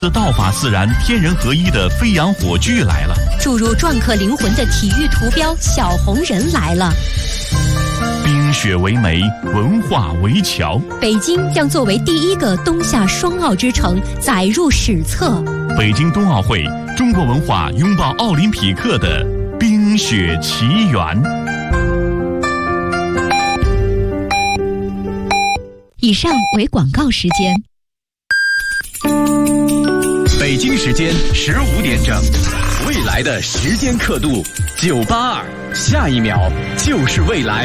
道法自然、天人合一的飞扬火炬来了， 注入篆刻灵魂的体育图标小红人来了。 冰雪为媒，文化为桥， 北京将作为第一个冬夏双奥之城载入史册。 北京冬奥会，中国文化拥抱奥林匹克的冰雪奇缘。 以上为广告时间。 北京时间15点整，未来的时间刻度982，下一秒就是未来。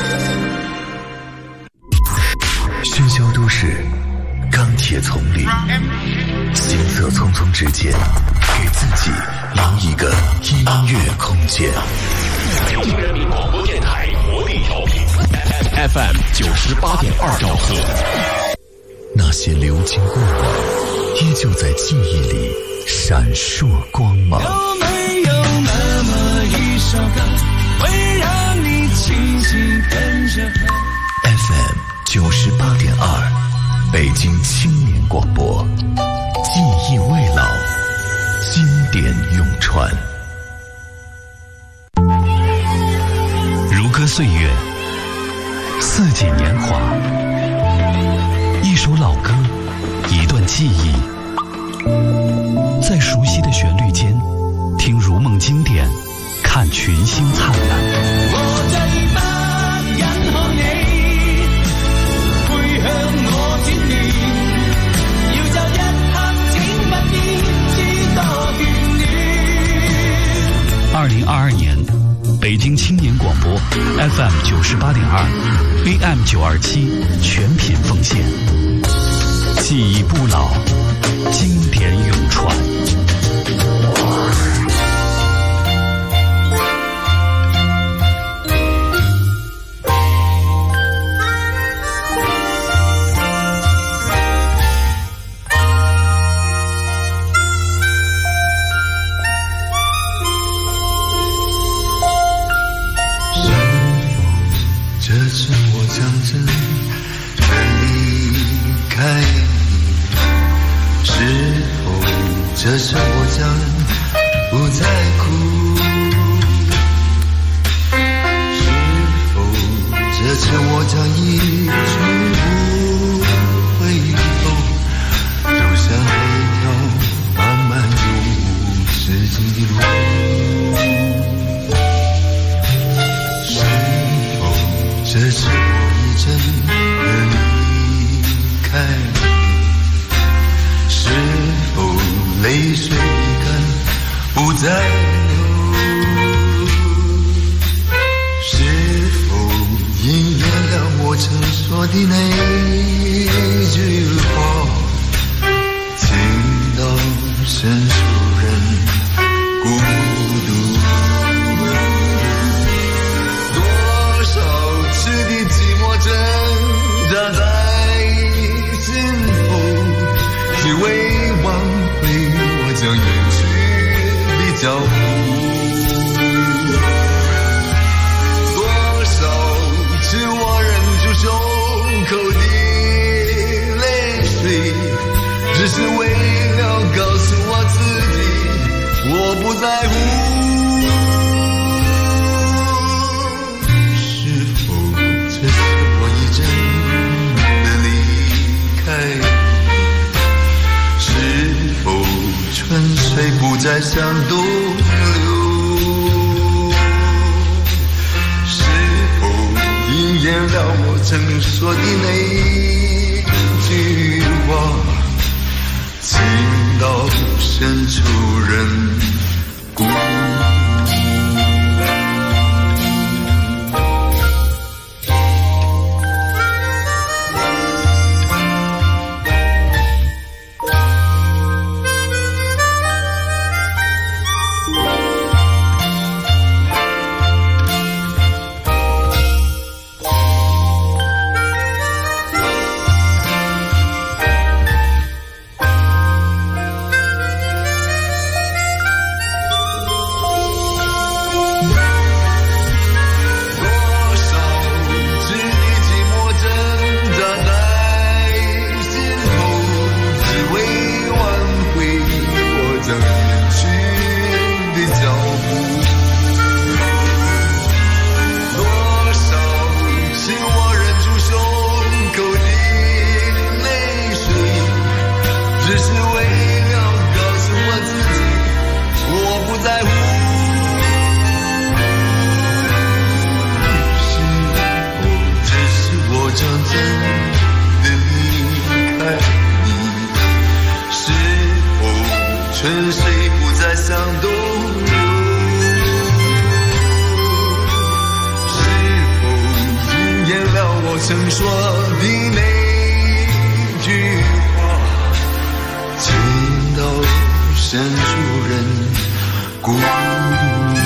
喧嚣都市，钢铁丛林，行色匆匆之间，给自己留一个音乐空间。 北京人民广播电台活力调频 FM 98.2兆赫。 那些流金过往，依旧在记忆里闪烁光芒。 有没有那么一首歌，会让你轻轻跟着和 FM 98.2，北京青年广播，记忆未老，经典永传。 如歌岁月，四季年华，一首老歌，一段记忆，在熟悉的旋律间，听如梦经典，看群星灿烂。 我在發緊看你，配向我轉念，要就一刻請不見，知多眷戀。 2022年，北京青年广播 FM 98.2 AM 927全品奉献，记忆不老，经典永传。 这次我将真的离开你，是否这次我将不再哭，是否这次我将一去不回头，走向那条漫漫永无止境的路。这次我已真的离开你，是否泪水干不再流？是否应验了我曾说的那句话，情到深处人孤独。是的寂寞挣扎在心头，只为挽回我将远去的脚步。多少次我忍住胸口的泪水，只是为了告诉我自己，我不在乎。这次我已真的离开，是否春水不再向东流？是否应验了我曾说的那句话，情到深处人孤独。 春水不再向东流，是否应验了我曾说的那句话，情到深处人孤独。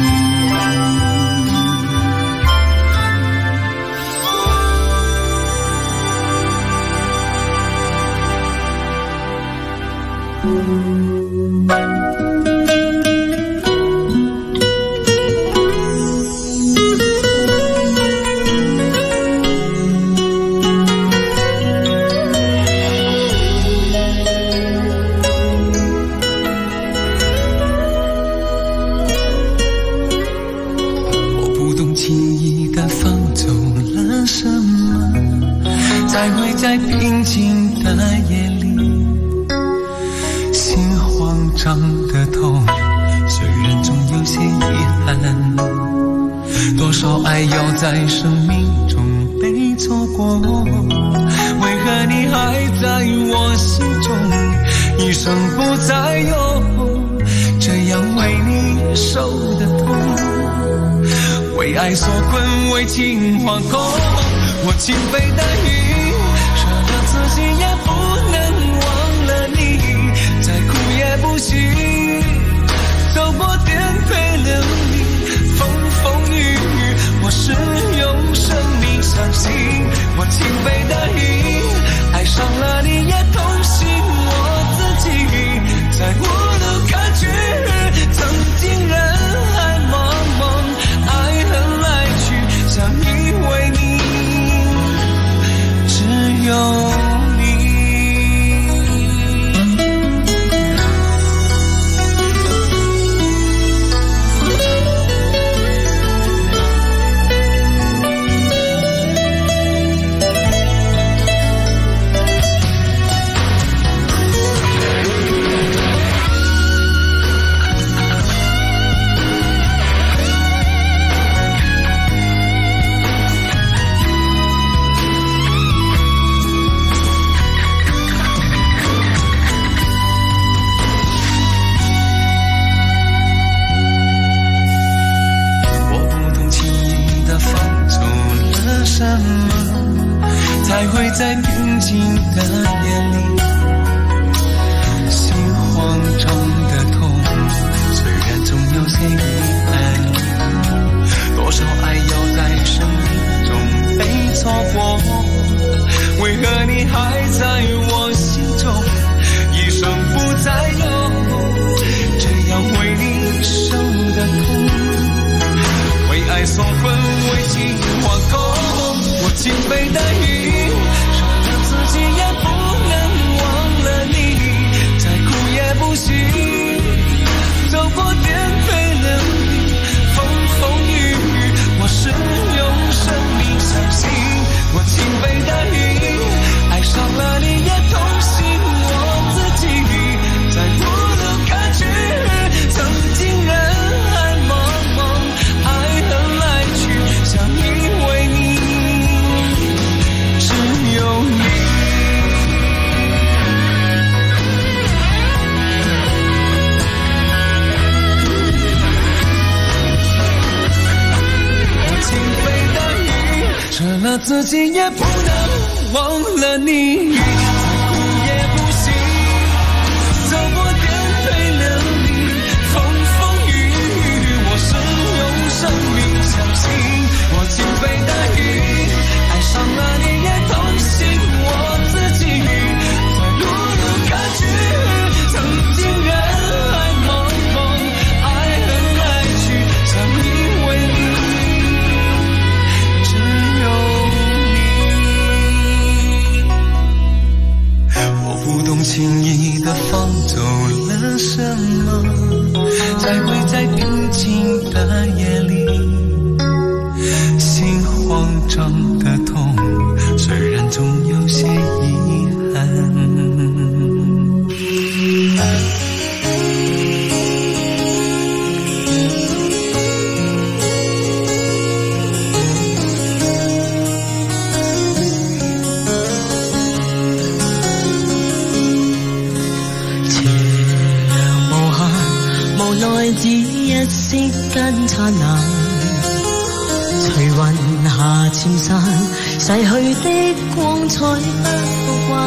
我不懂轻易的放走了什么，才会在平静的夜里心慌张的痛，虽然总有些遗憾，多少爱要在生命中被错过，为何你还在我心中一生不再有，这样为你受的痛，为爱所困，为情惶恐，我情非得已，舍了自己也不能忘了你，再苦也不行，走过颠沛流离，风风雨雨，我是用生命相信，我情非得已，爱上了你也痛惜我自己，在无路可去，曾经人海茫茫，爱恨来去，相依为命，只有才会在平静的夜里心慌张的痛，虽然总有些遗憾，多少爱要在生命中被错过，为何你还在我心中一生不再有，这样为你受的痛，为爱所困，为情惶恐，我情非得已，舍了自己也不能忘了你，再苦也不行，走过颠沛流离，风风雨雨，我是用生命相信，我情非得已，爱上了你也痛惜我自己，在无路可去，曾经人海茫茫，爱恨来去，相依为命，只有你。我情非得已，舍了自己也不能忘了你，再苦也不行，走过颠沛流离，风风雨雨，我是用生命相信，我情非得已，爱上了你也痛惜我自己，在无路可去，曾经人海茫茫，爱恨来去，相依为命，只有你。我不懂轻易的放走了什么，才会在平静的夜里心慌张的痛，虽然总有些遗憾。且让奈只一息間燦爛，隨雲下漸散，逝去的光彩不復還。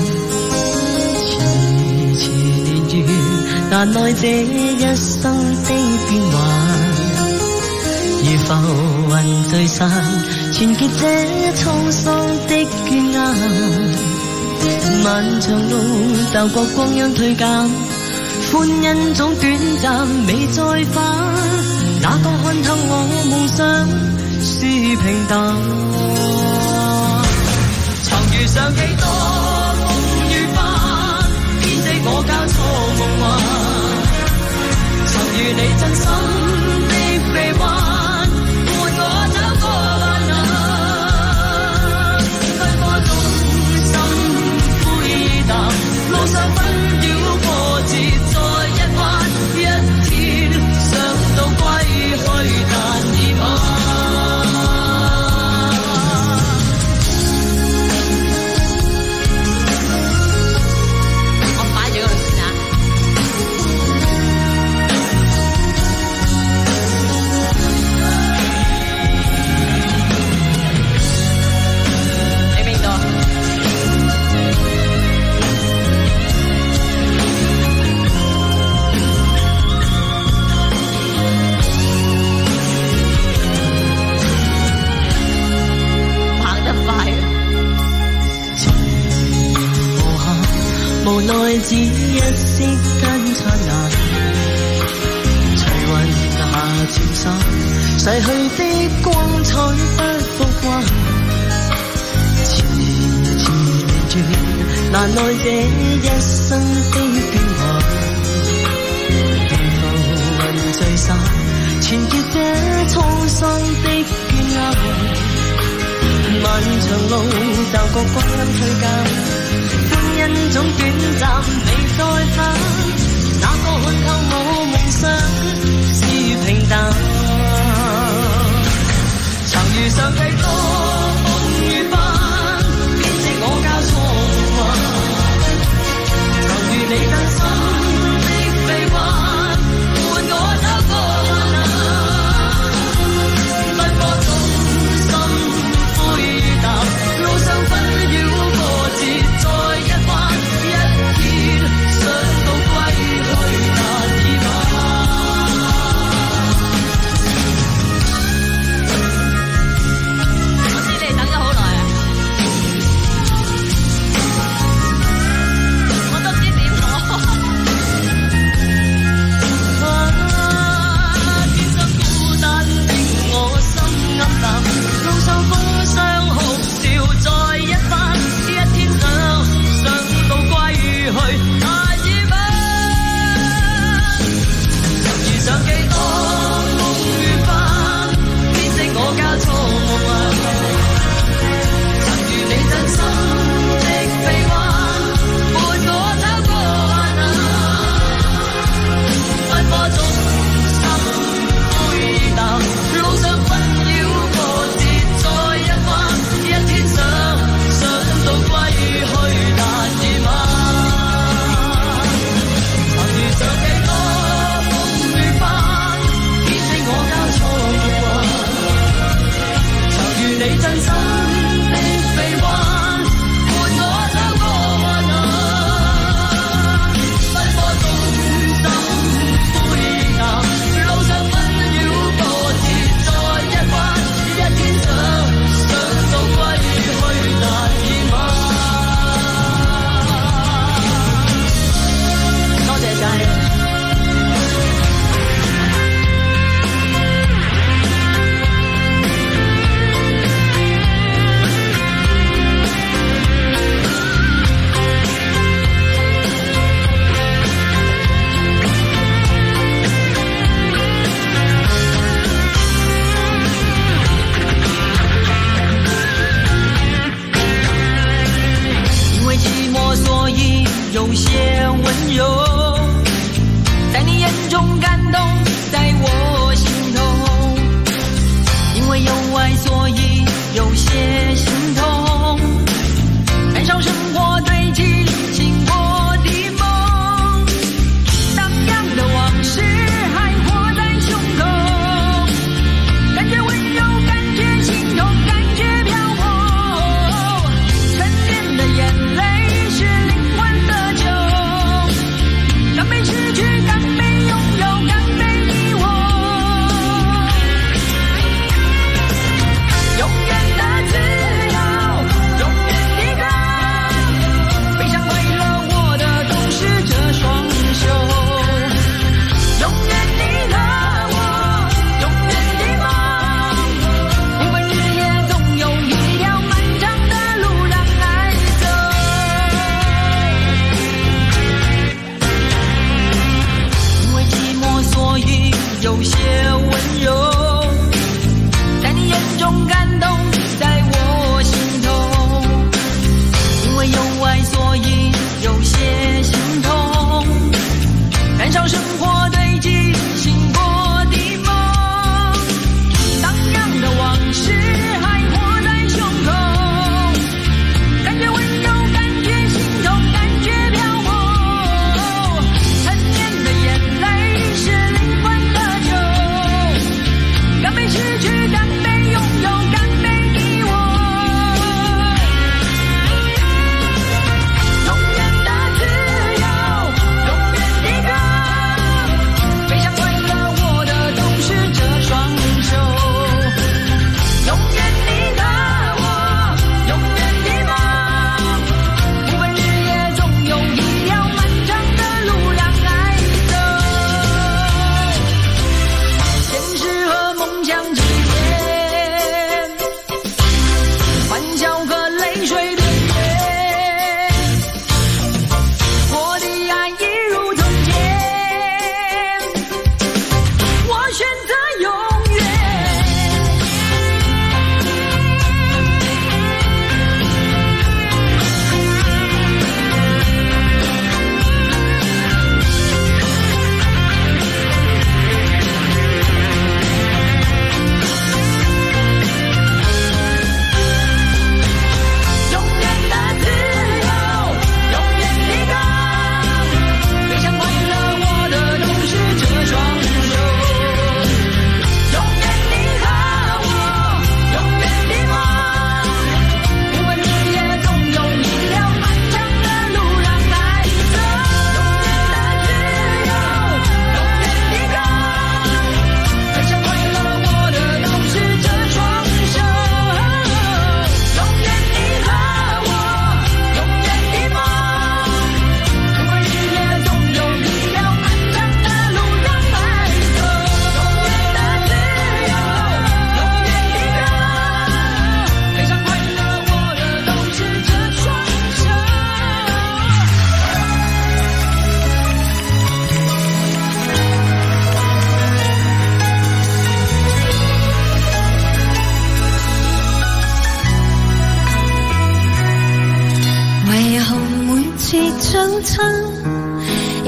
遲遲年月，難耐這一生的變幻。如浮雲聚散，全結這滄桑的倦顏。漫長路，鬥過光陰退減。歡欣總短暫，未再返。哪個看透我夢想是平淡？曾遇上幾多風雨翻，編織我交錯夢幻。曾與你真心的臂彎，伴我走過患難。奔波中心灰淡，路上紛擾波折。一天想到歸去，但已晚。我擺住嗰度先啊！喺邊度？無奈只一息間燦爛，隨雲下漸散，逝去的光彩不復還。遲遲年月，難耐這一生的變幻。如浮雲聚散，全結這滄桑的倦顏。漫長路，鬥過光陰退減。歡欣總短暫，未再返。哪個看透我夢想是平淡？曾遇上幾多風雨翻，編織我交錯夢幻。曾與你真心的臂彎，伴我走過患難。奔波中心灰淡，路上紛擾波折。一天想到。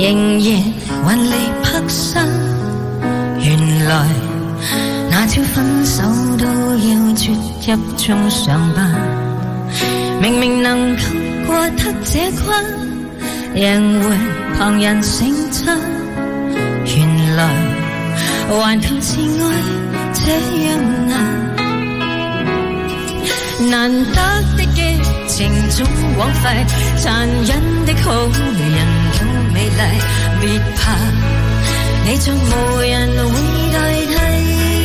仍然還離泊身。原來那朝分手都要啜泣中上班，明明能夠過得這關，仍會旁人稱讚。原來還靠自愛這樣難。難得的激情總枉費，殘忍的好人都美麗，別怕你將無人會代替。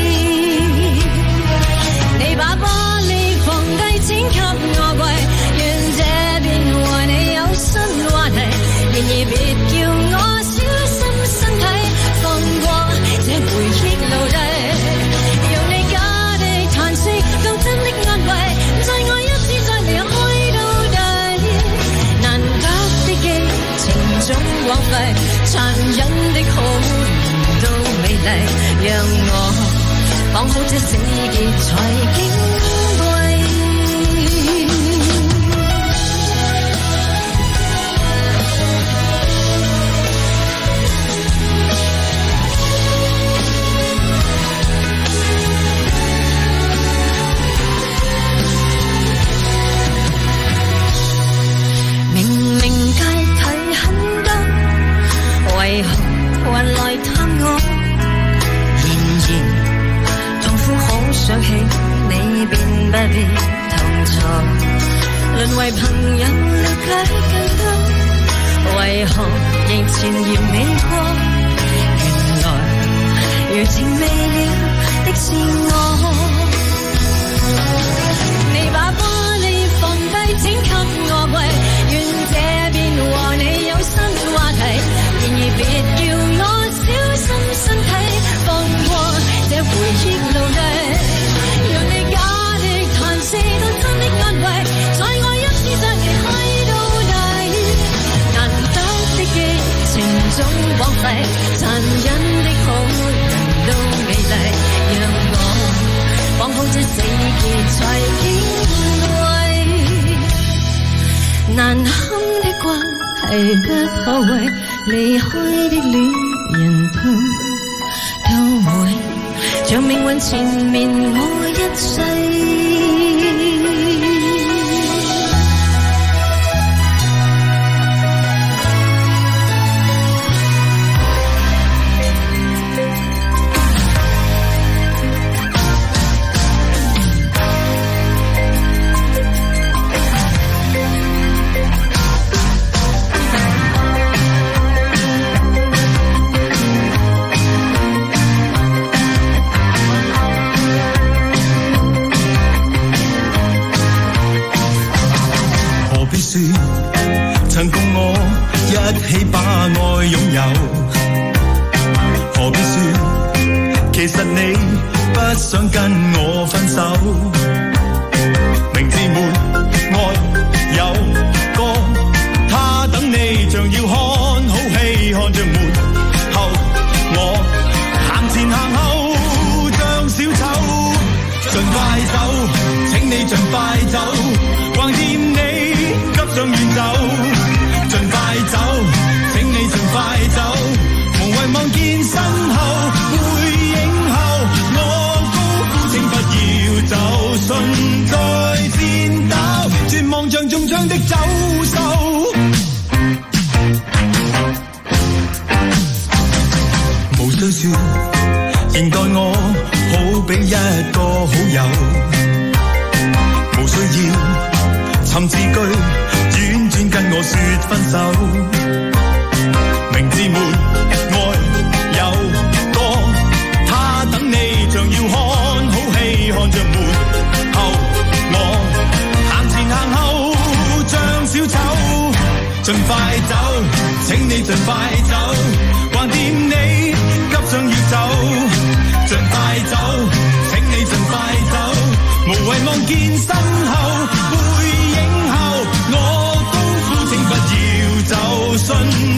你把玻璃放低剪給我跪，願這邊和你有新話題，然而別叫我小心身體，放過這回憶奴隸，用你假的嘆息當真的安慰，在我一次再離開到底。難得的激情總枉費，殘忍的好人都美麗，讓我綁好這死結才矜貴。明明街睇很多，為何還來探我？然而痛苦好想起你，便不必同坐。淪為朋友了解更多，為何仍纏綿未過？原來餘情未了的是我。你把玻璃放低剪給我跪，願這邊和你有新話題，然而別叫我小心身體，放過這回憶奴隸，讓你假的嘆息當真的安慰，在我一次再離開到底。難得的激情總枉費，殘忍的好人都美麗，讓我綁好這死結才矜貴。難堪的關係不可為離開的戀人痛，都會像命運纏綿我一世。 曾共我一起把愛擁有，何必說其實你不想跟我分手？明知沒愛有個他等你，像要看好戲，看着沒後，我行前行後像小丑，盡快走，請你盡快走，橫掂你急上遠走，盡快走，請你盡快走，無謂望見身後背影後，我高呼請不要走，順在戰鬥，絕望像中槍的走獸，無需說，仍待我好比一個好友，無需要尋字句婉轉跟我說分手，明知沒愛有個他等你，像要看好戲，看着沒後，我行前行後像小丑，盡快走，請你盡快走，橫掂你急上要走，盡快走，請你盡快走，無謂望見身後背影後，我都呼請不要走，順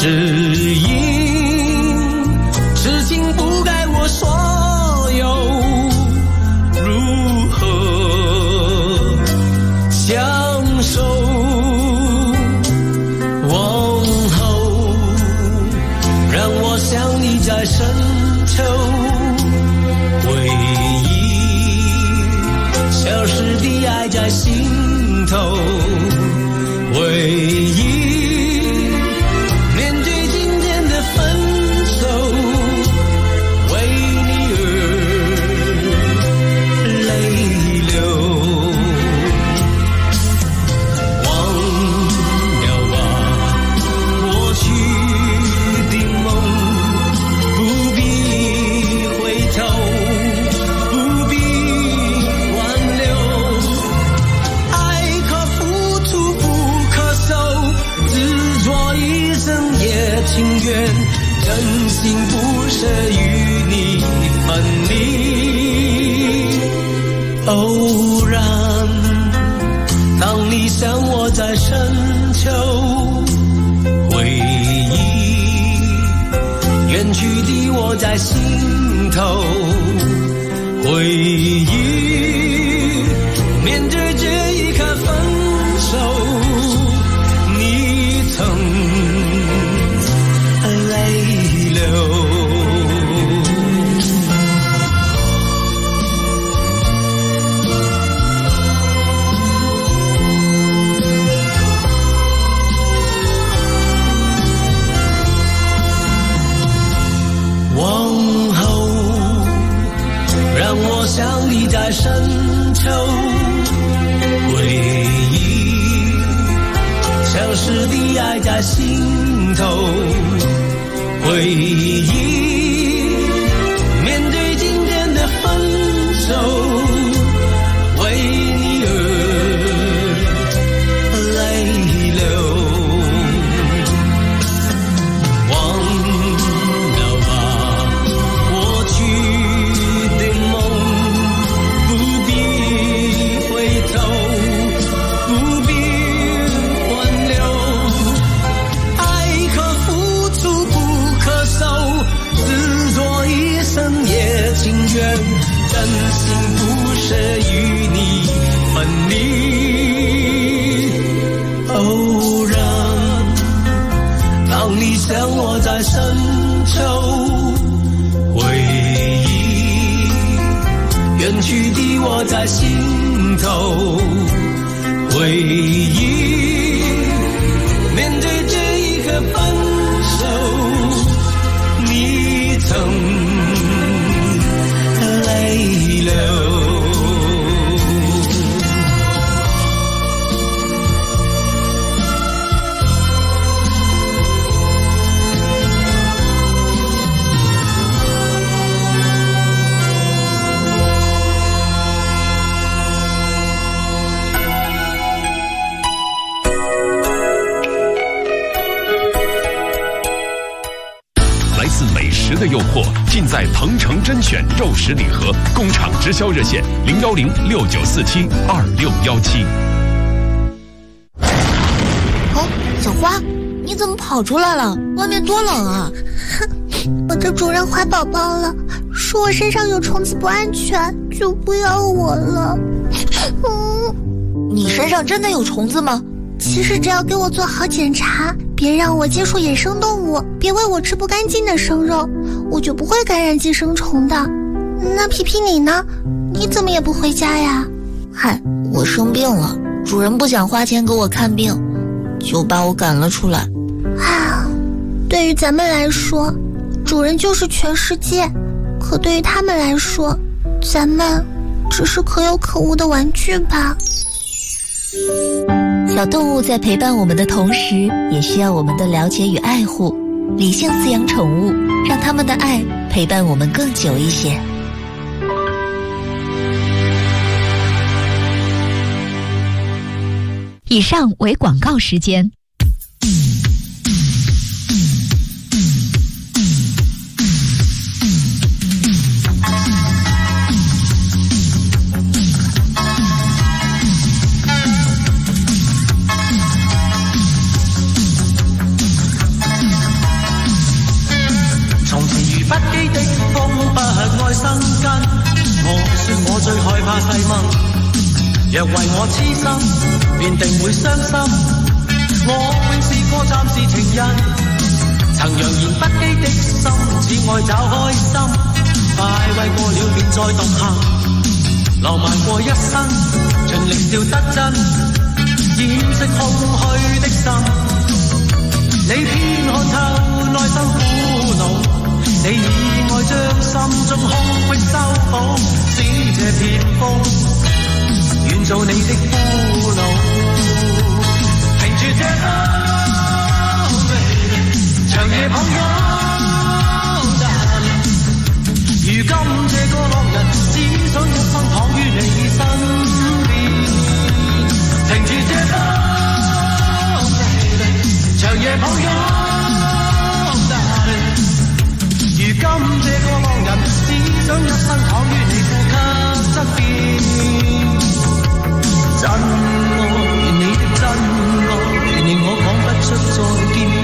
只因痴情不该我所有，如何相守？往后让我想你在深秋，回忆消失的爱在心头，回忆面对今天的分手，为你而泪流。忘了吧过去的梦，不必回头，不必挽留。爱可付出不可收，执着一生也情愿，真心不舍与你分离。偶然当你向我在深秋，回忆远去的我在心头，回忆面对这一刻分手，你曾泪流。往后让我想你在深秋，回忆消失的爱在心头，回忆面对今天的分手，为你而泪流。忘了吧过去的梦，不必回头，不必挽留。爱可付出不可收，执着一生也情愿，真心不舍与你分离。偶然当你向我在深秋，回忆远去的我在心头，回忆面对这一刻分手，你曾泪流。 来自美食的诱惑，尽在腾城甄选肉食礼盒，工厂直销热线01069472617。 哦，小花，你怎么跑出来了？外面多冷啊！ 我的主人怀宝宝了，说我身上有虫子不安全，就不要我了。 你身上真的有虫子吗？ 其实只要给我做好检查，别让我接触野生动物，别喂我吃不干净的生肉，我就不会感染寄生虫的。那皮皮你呢？你怎么也不回家呀？ 嗨，我生病了，主人不想花钱给我看病，就把我赶了出来。 啊，对于咱们来说，主人就是全世界，可对于他们来说，咱们只是可有可无的玩具吧。 小动物在陪伴我们的同时，也需要我们的了解与爱护。理性饲养宠物，让他们的爱陪伴我们更久一些。 以上为广告时间。 愛生根。我說我最害怕細蚊，若為我痴心，便定會傷心。我永是個暫時情人，曾揚言不羈的心，只愛找開心。快慰過了便再獨行，浪漫過一生，盡力笑得真，掩飾空虛的心。你偏看透內心苦惱，你以愛將心中空隙修補，使這片風願做你的俘虜。停住這風，長夜抱擁，如今這個浪人只想一生躺於你身邊。停住這風，長夜抱擁，如今這個浪人只想一生躺於你呼吸側邊。真愛你的真愛，令我講不出再見。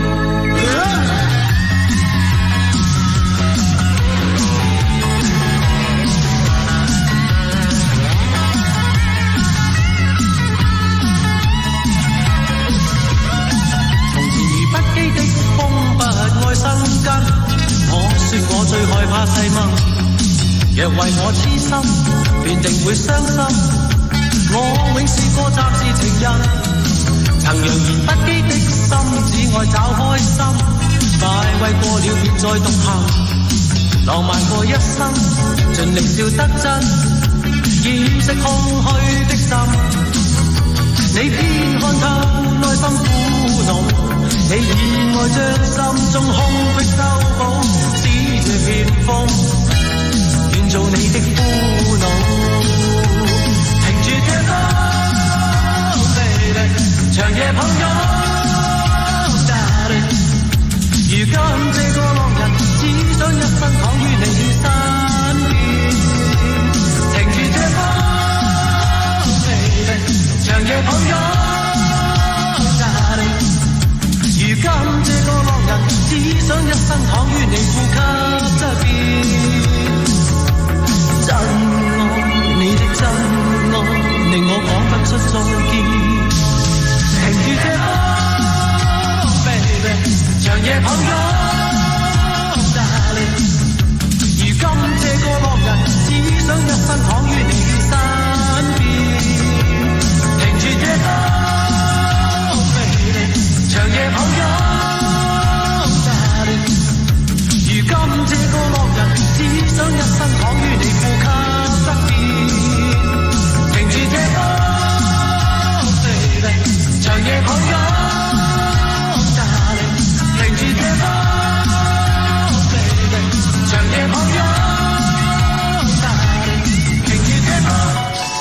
我最害怕細蚊，若為我痴心，便定會傷心。我永是個暫時情人，曾揚言不羈的心，只愛找開心。快慰過了便再獨行，浪漫過一生，盡力笑得真，掩飾空虛的心。你偏看透內心苦惱，你以愛將心中空隙修補，使這片風願做你的俘虜。停住這風 baby， 長夜抱擁 darling， 如今這個浪人只想一生躺於你身邊。停住這風 baby， 長夜抱擁，如今這個浪人只想一生躺於你呼吸側邊。真愛你的真愛，令我講不出再見。停住這風 baby， 長夜抱擁 darling， 如今這個浪人只想一生躺於你身邊。停住這風 baby， 長夜抱擁 darling， 如今這個浪人只想一生躺於你呼吸側邊。停住這風 baby， 長夜抱擁 darling， 停住這風 baby， 長夜抱擁 darling， 停住這風。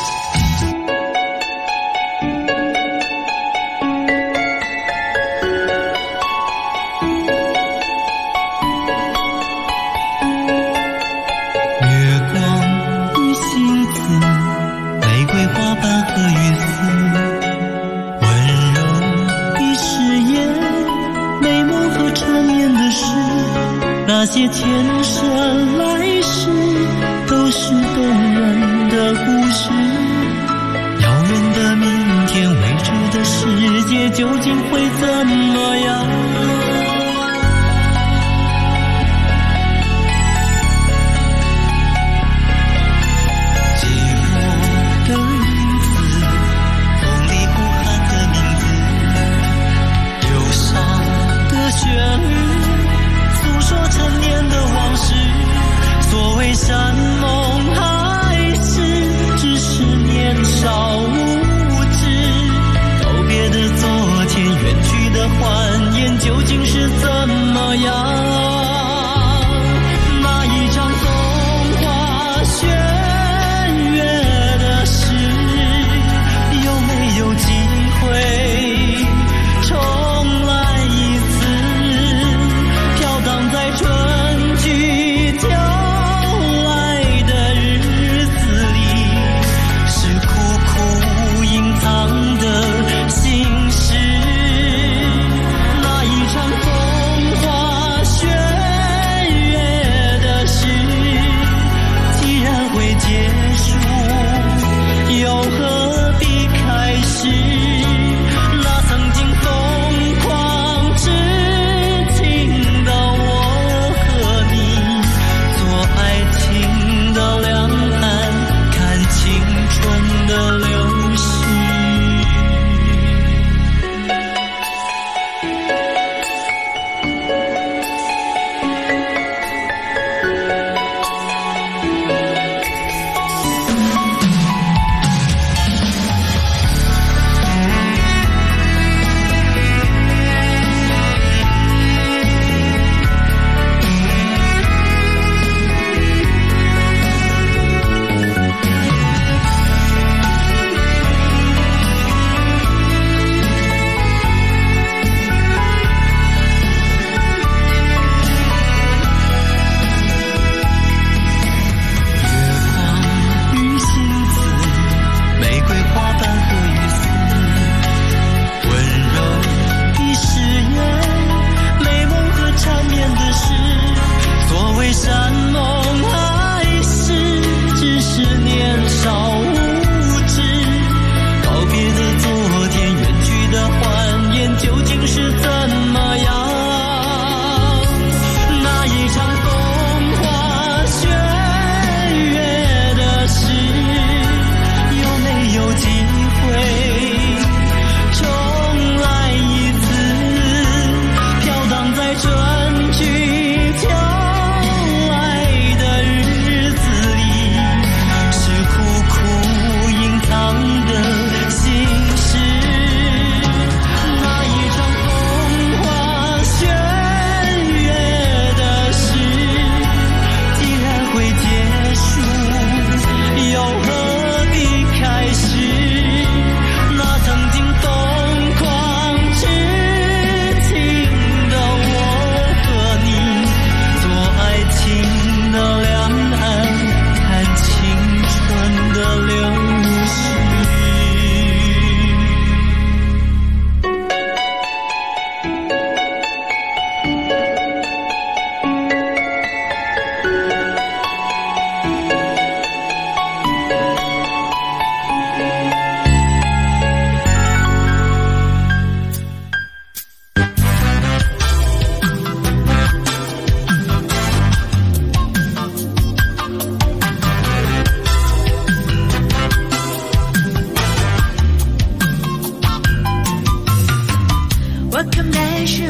那些前生来世都是动人的故事，遥远的明天，未知的世界究竟会怎么样？寂寞的影子，风里呼喊的名字，忧伤的旋律，说陈年的往事，所谓山盟海誓，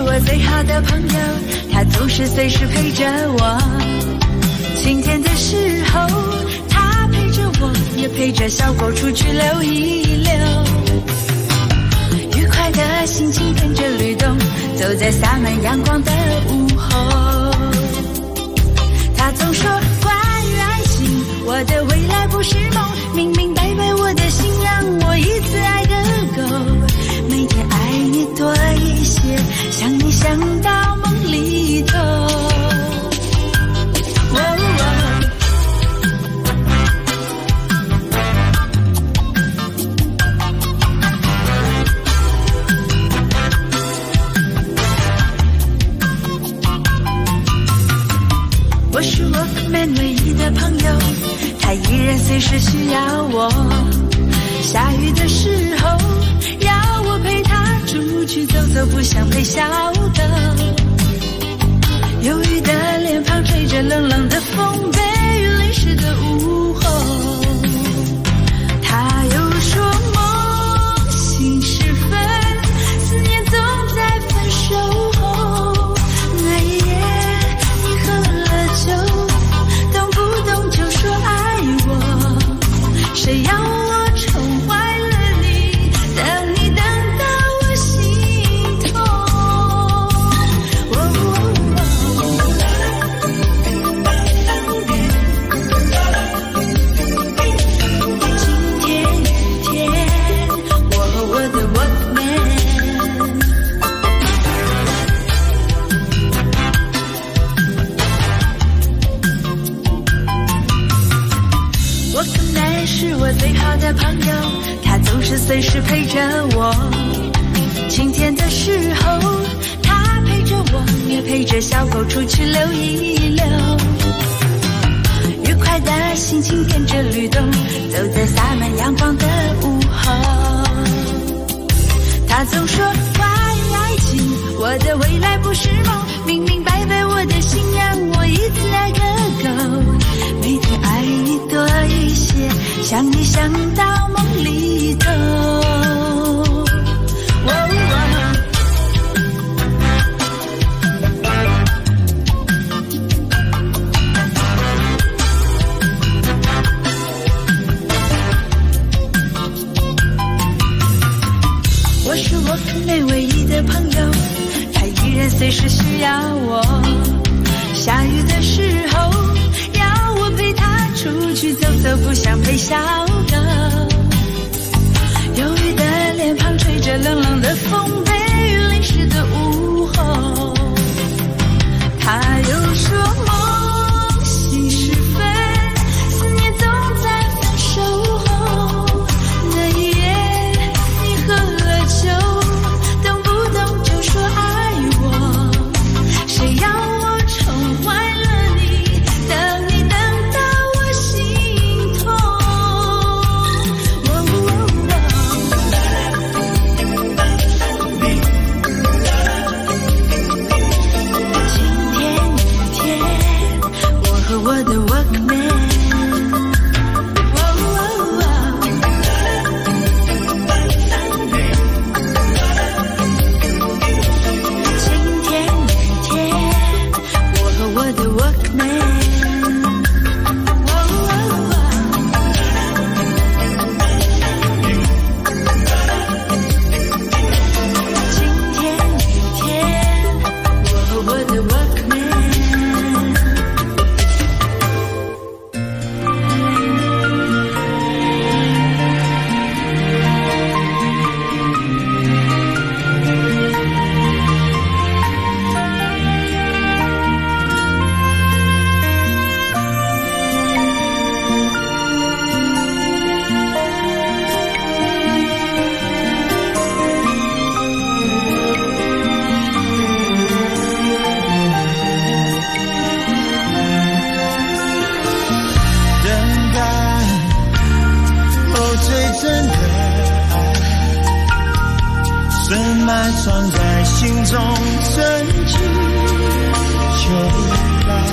我最好的朋友，他总是随时陪着我。晴天的时候，他陪着我，也陪着小狗出去溜一溜。愉快的心情跟着律动，走在洒满阳光的午后。他总说关于爱情，我的未来不是梦，明明白白我的信仰，我一次爱个够。每天爱你多一些，想你想到梦里头。我是Walkman唯一的朋友，他依然随时需要我。下雨的时候，要我陪他出去走走，不想陪小狗。忧郁的脸庞吹着冷冷的风，被雨淋湿的午后。他又说梦醒时分，思念总在分手后。那一夜你喝了酒，动不动就说爱我，谁要我宠坏了你，等你等到我心痛。今天雨天，我和我的 Walkman。Walkman 是我最好的朋友，他总是随时陪着我。晴天的时候，他陪着我，也陪着小狗出去溜一溜。愉快的心情跟着律动，走在洒满阳光的午后。他总说关于爱情，我的未来不是梦，明明白白我的信仰，我一次爱个够。每天爱你多一些，想你想到梦里头。我是Walkman唯一的朋友，他依然随时需要我。下雨的时候，要我陪他出去走走，不想陪小狗。忧郁的脸庞吹着冷冷的风，被雨淋湿的午后。他又说梦醒时分，思念总在分手后。那一夜你喝了酒，动不动就说爱我，谁要我宠坏了你，等你等到我心痛。晴天雨天，我和我的 Walkman。晴天雨天，我和我的 Walkman。晴天雨天，我和我的 Walkman。 等待，最真的爱，深埋藏在心中，真挚就来。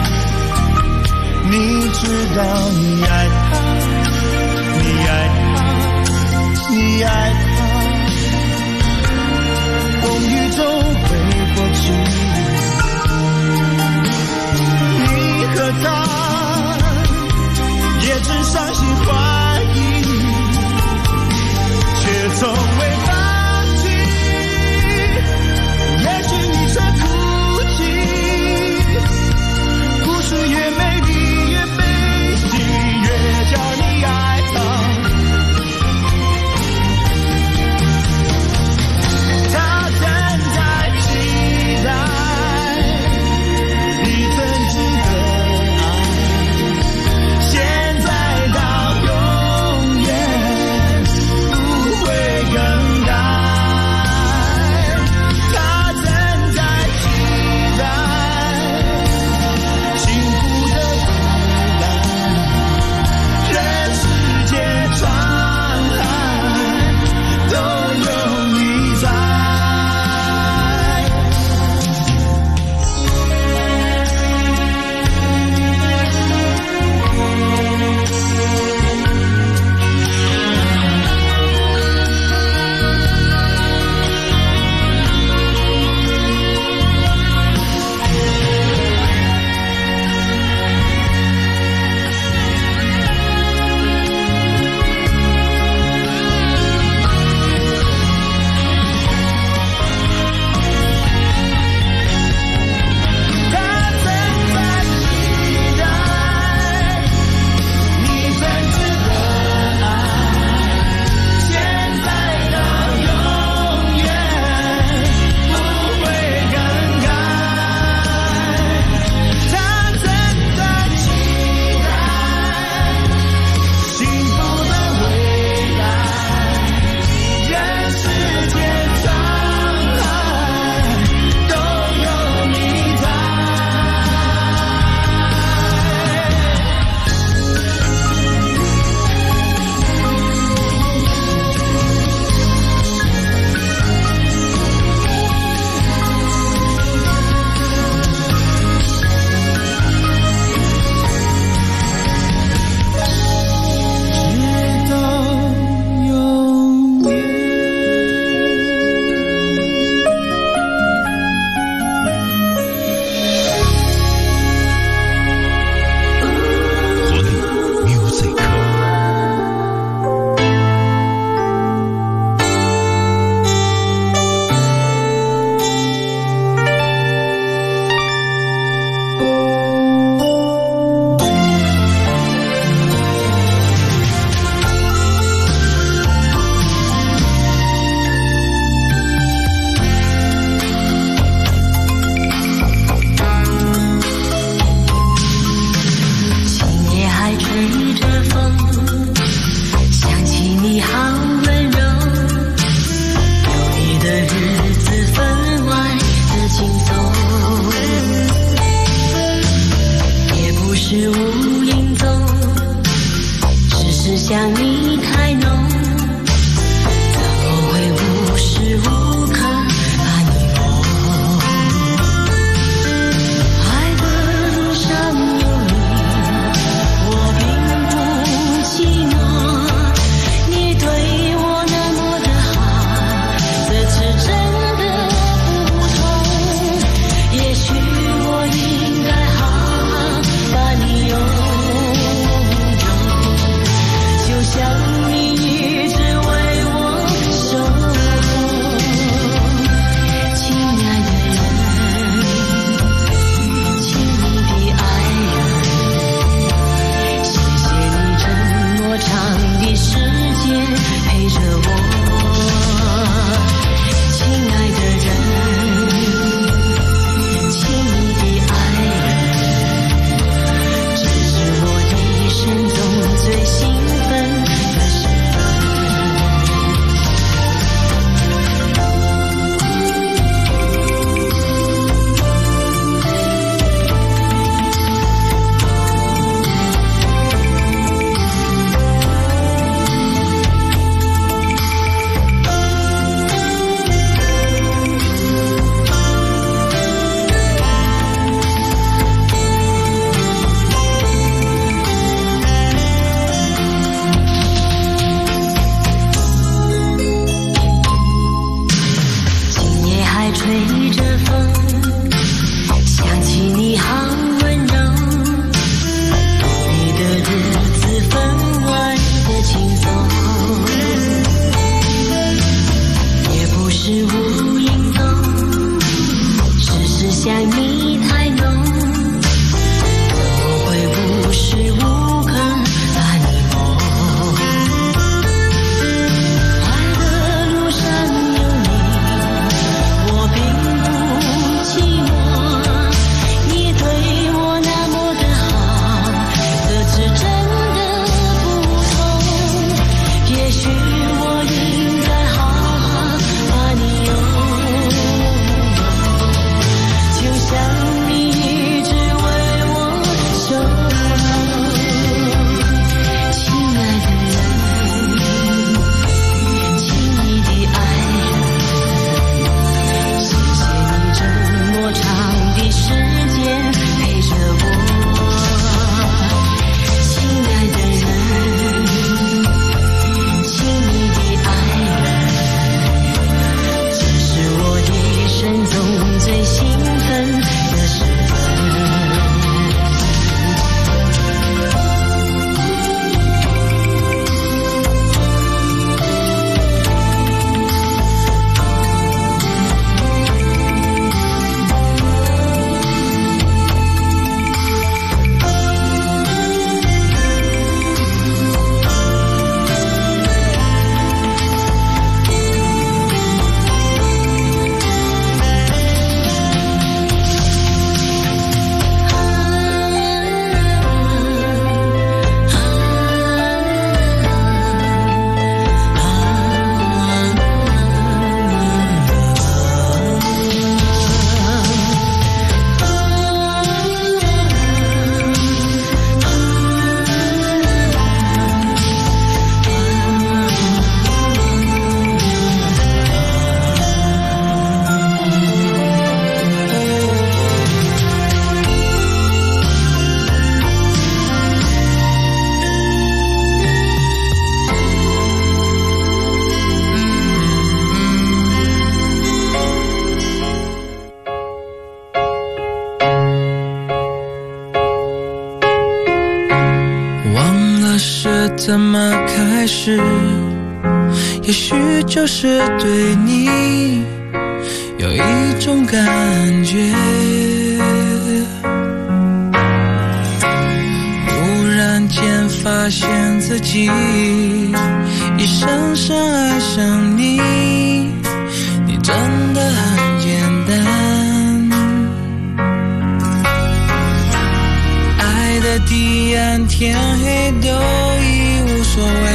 你知道你爱他，你爱他，你爱他，风雨中会想你太浓，我会无时无刻把你梦。爱的路上有你，我并不寂寞。你对我那么的好，这次真的不同。也许我应该好好把你拥有，就像你一直为我守候。亲爱的人，亲密的爱人，谢谢你这么长的时间陪着我。亲爱的人，亲密的爱人，这是我一生中最兴奋的时分。 忘了是怎么开始，也许就是对你有一种感觉，忽然间发现自己已深深爱上你，你真的很简单，爱的地暗天黑都已无所谓，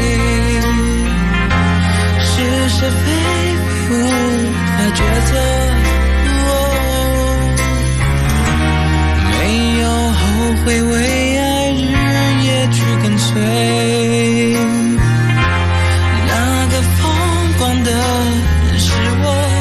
是是非非无法抉择，没有后悔，为爱日夜去跟随，那个疯狂的人是我。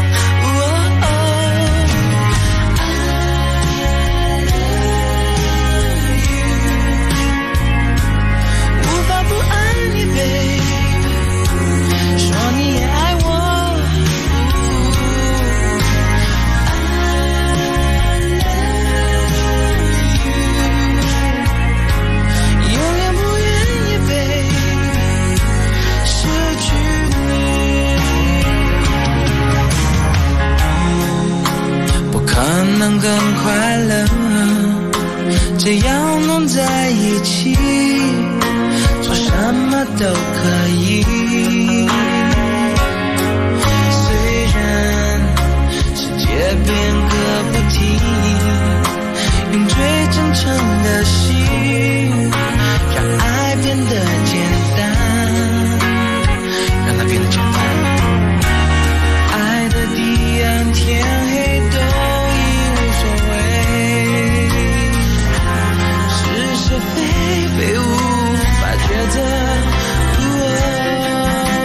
能更快乐，只要能在一起，做什么都可以。虽然世界变个不停，用最真诚的心，让爱变得简单，让它变得简单。爱的地暗天黑都是非非无法抉择，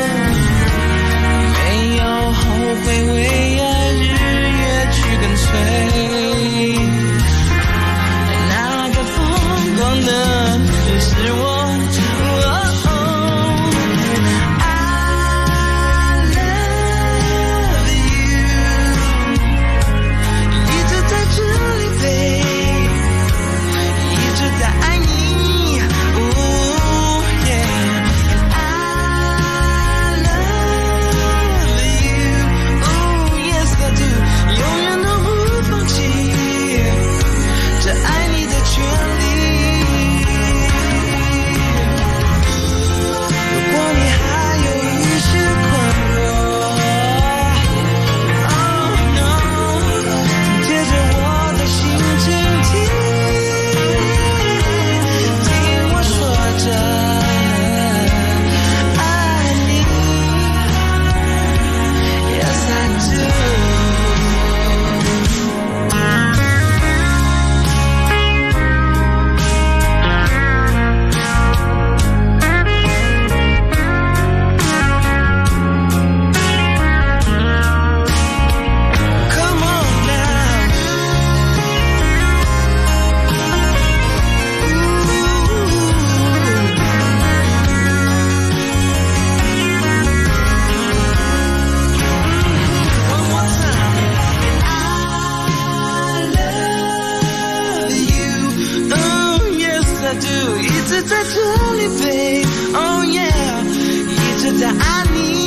一直在这里陪 Oh yeah 一直在爱你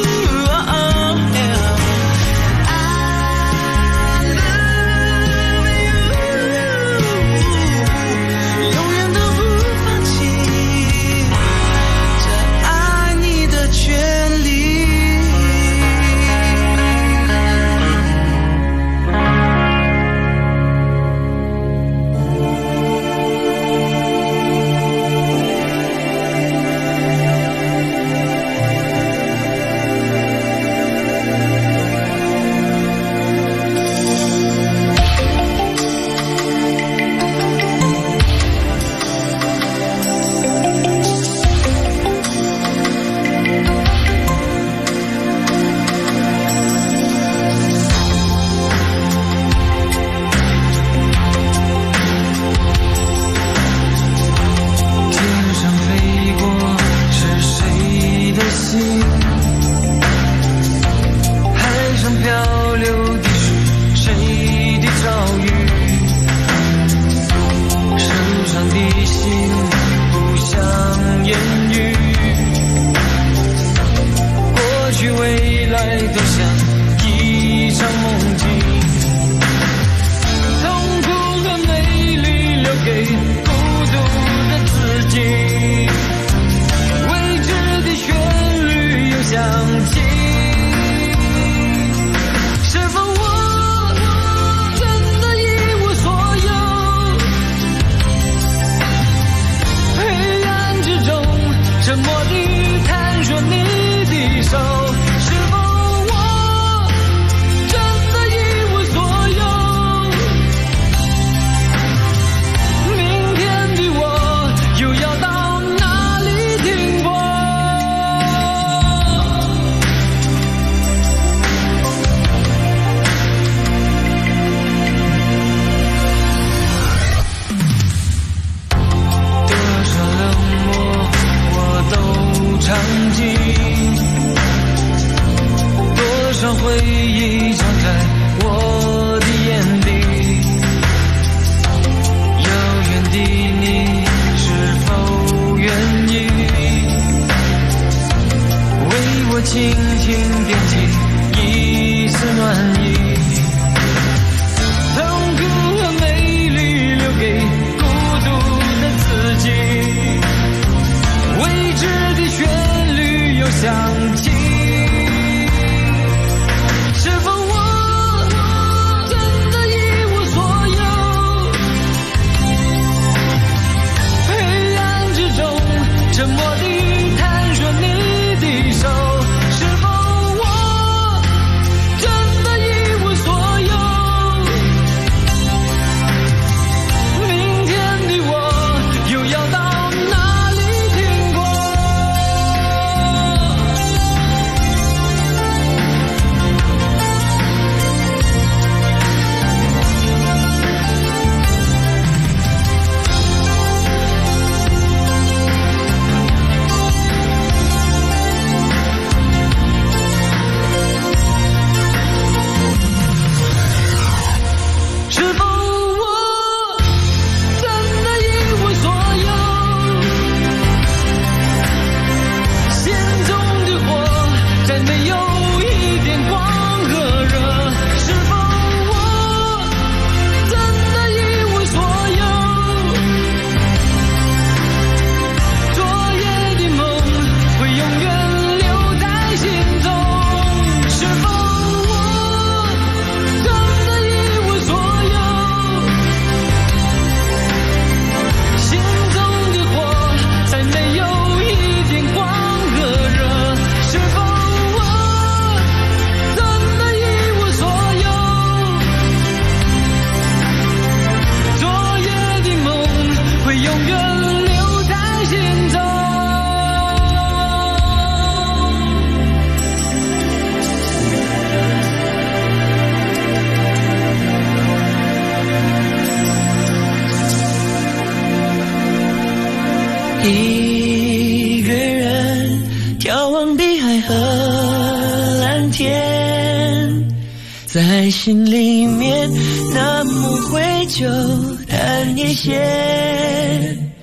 一个人眺望碧海和蓝天，在心里面那抹灰就淡一些，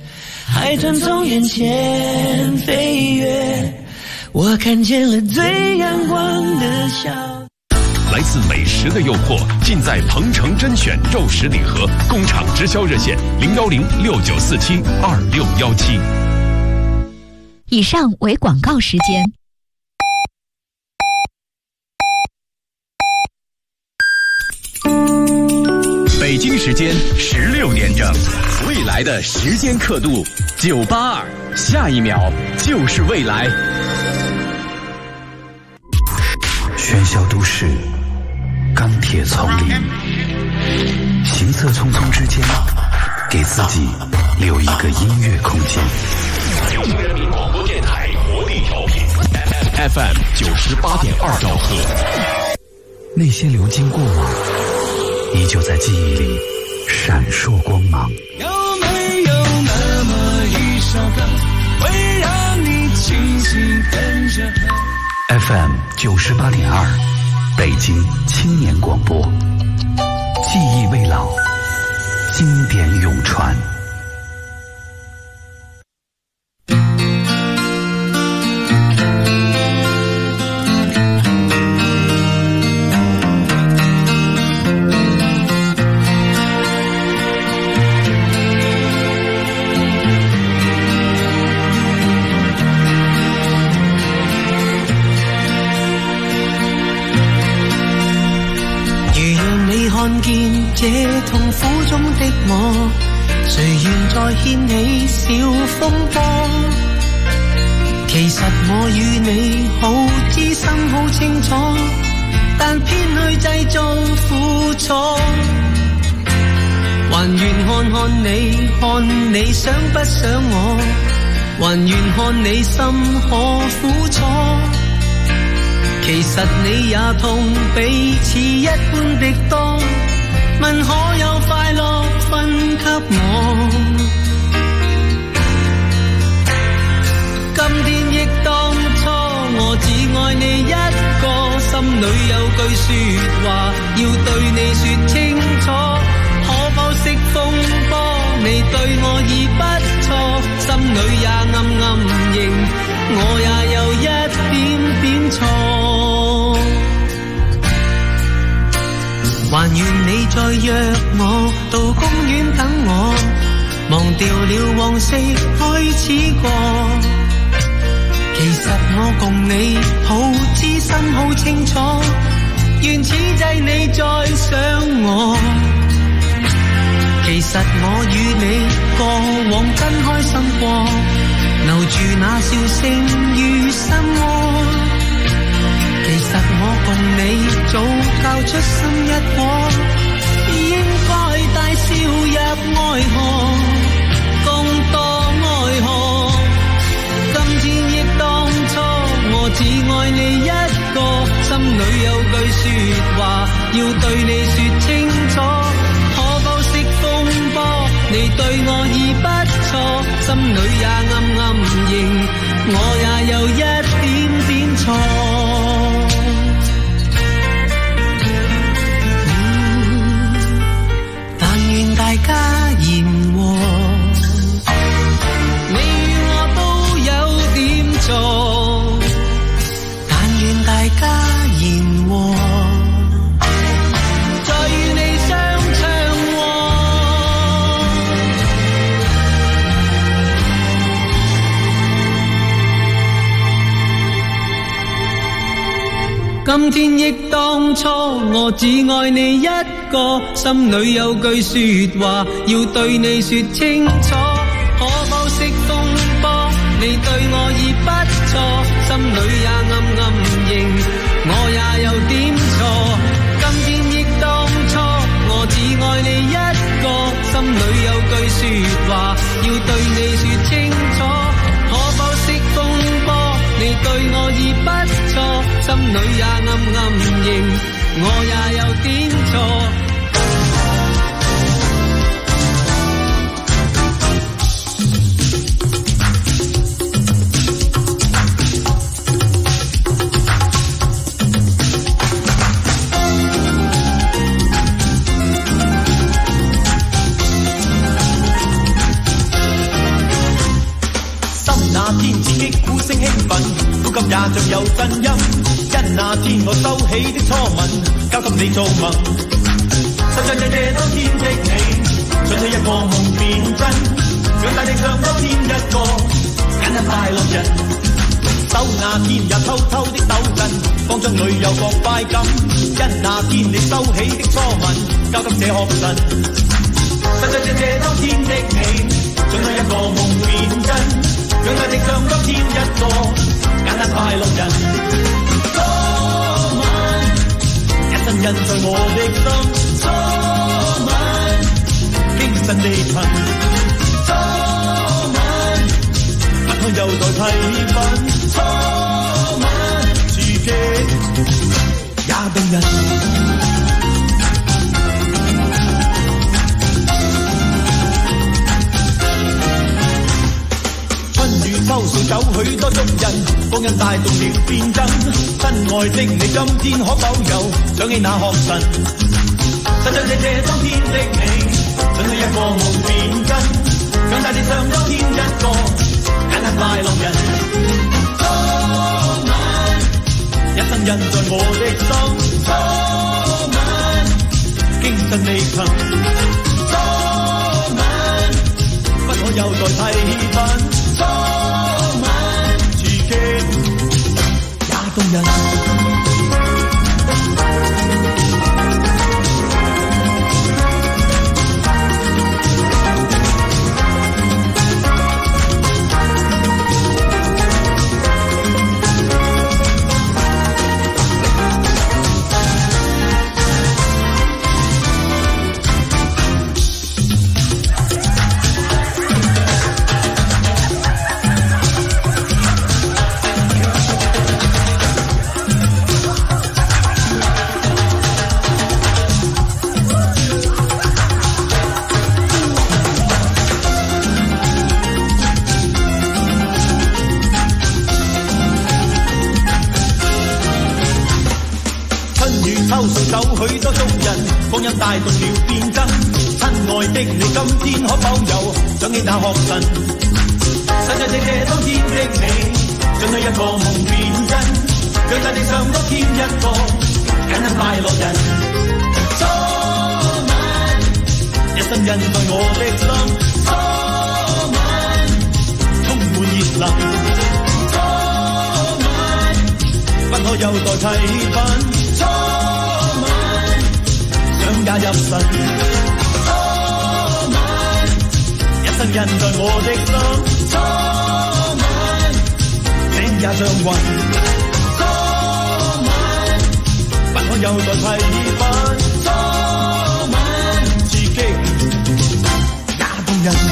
海豚从眼前飞跃，我看见了最阳光的笑。 来自美食的诱惑，尽在鹏城甄选肉食礼盒，工厂直销热线01069472617。 以上为广告时间。 北京时间16点整，未来的时间刻度982，下一秒就是未来。 喧嚣都市，钢铁丛林，行色匆匆之间，给自己留一个音乐空间。 北京人民广播电台活力调频 FM 98.2兆赫。 那些流金过往，依旧在记忆里闪烁光芒。 有没有那么一首歌，会让你轻轻跟着和 ？FM 98.2，北京青年广播，记忆未老，经典永传。 這痛苦中的我，誰願再掀起小風波？其實我與你好知心好清楚，但偏去製造苦楚。還願看看你，看你想不想我，還願看你心可苦楚。其實你也痛彼此一般的多，問可有快樂分給我？今天憶當初，我只愛你一個，心裏有句說話要對你說清楚。可否熄風波？你對我已不錯，心裏也暗暗認，我也有一點點錯。還願你再約我到公園等我，忘掉了往昔開始過。其實我共你好知心好清楚，願此際你再想我。其實我與你過往真開心過，留住那笑聲於心窩。其實我共你早交出心一顆，應該帶笑入愛河，共墮愛河。今天憶當初，我只愛你一個，心裏有句說話要對你說清楚。可否熄風波？你對我已不錯，心裏也暗暗認，我也有一點點錯。大家言和，你與我都有點錯，但願大家言和，再與你相唱和。今天憶當初，我只愛你一個，心裏有句說話要對你說清楚。可否熄風波？你對我已不錯，心裏也暗暗認，我也有點錯。今天憶當初，我只愛你一個，心裏有句說話要對你說清楚。可否熄風波？你對我已不錯，心裏也暗暗認，我也有點錯。 呼吸也像有震音，因那天我收起的初吻，交給你做夢。實在這當天的你，准許一個夢變真，讓大地上多添一個簡單快樂人。手那天也偷偷的抖震，慌張裏有個快感，因那天你收起的初吻，交給這學神。實在這當天的你，准許一個夢變真，讓大地上多添一個簡單快樂人。初吻，一生印在我的心。初吻，經神地憑。初吻，不可有待批品。初吻，刺激也動人。秋水走許多足印，光陰帶動了變真。親愛的你，今天可否有想起那學神？實在這當天的你，准許一個夢變真，讓大地上多添一個簡單快樂人。初吻，一生印在我的心。初吻，經神未憑。初吻，不可有待批品。初吻，刺激也動人。走許多足印，光陰帶動了變真。親愛的你，今天可否有想起那學神？實在這當天的你，准許一個夢變真，讓大地上多添一個簡單快樂人。初吻，一生印在我的心。初吻，充滿熱能。初吻，不可有待批品。初也入神。初吻，一生印在我的心。初吻，名也像雲。初吻，不可有待批品。初吻，刺激也動人。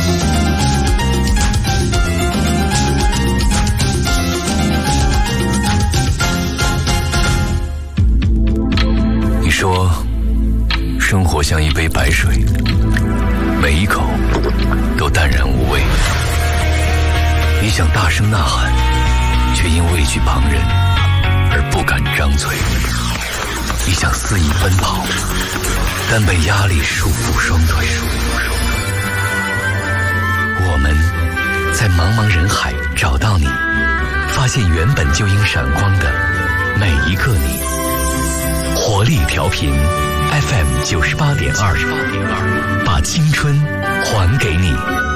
你說生活像一杯白水，每一口都淡然无味。你想大声呐喊，却因畏惧旁人而不敢张嘴。你想肆意奔跑，但被压力束缚双腿。我们在茫茫人海找到你，发现原本就应闪光的每一个你。活力调频FM 98.2，把青春还给你。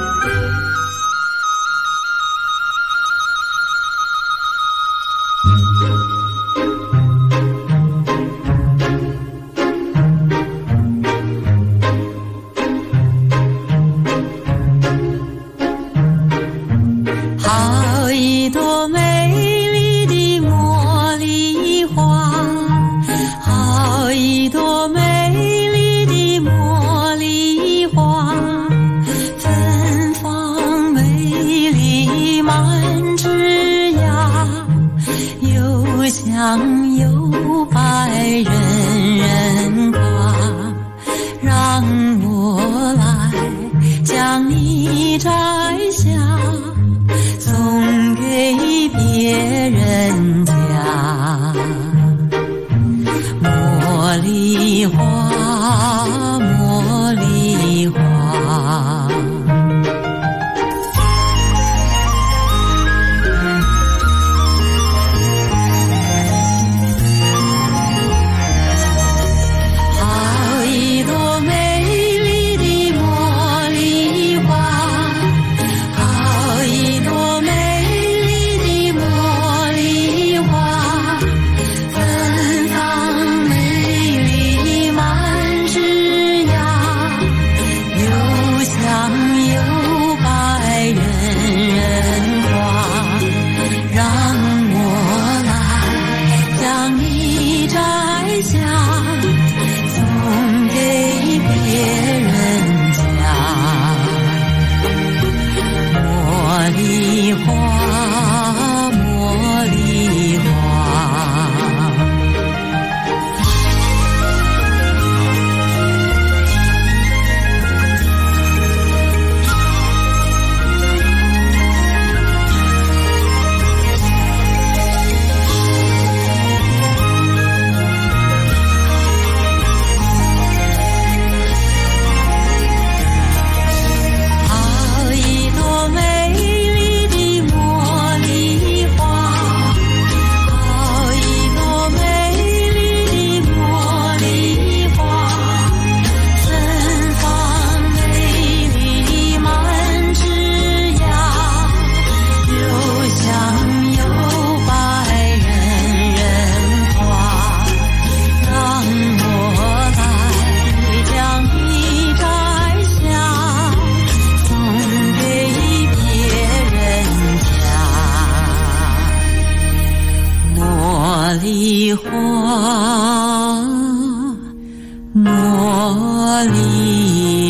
好一朵美丽的茉莉花，好一朵美丽的茉莉花，芬芳美丽满枝桠，又香又白人人夸，让我来将你摘下，送给别人家。茉莉花，茉莉花，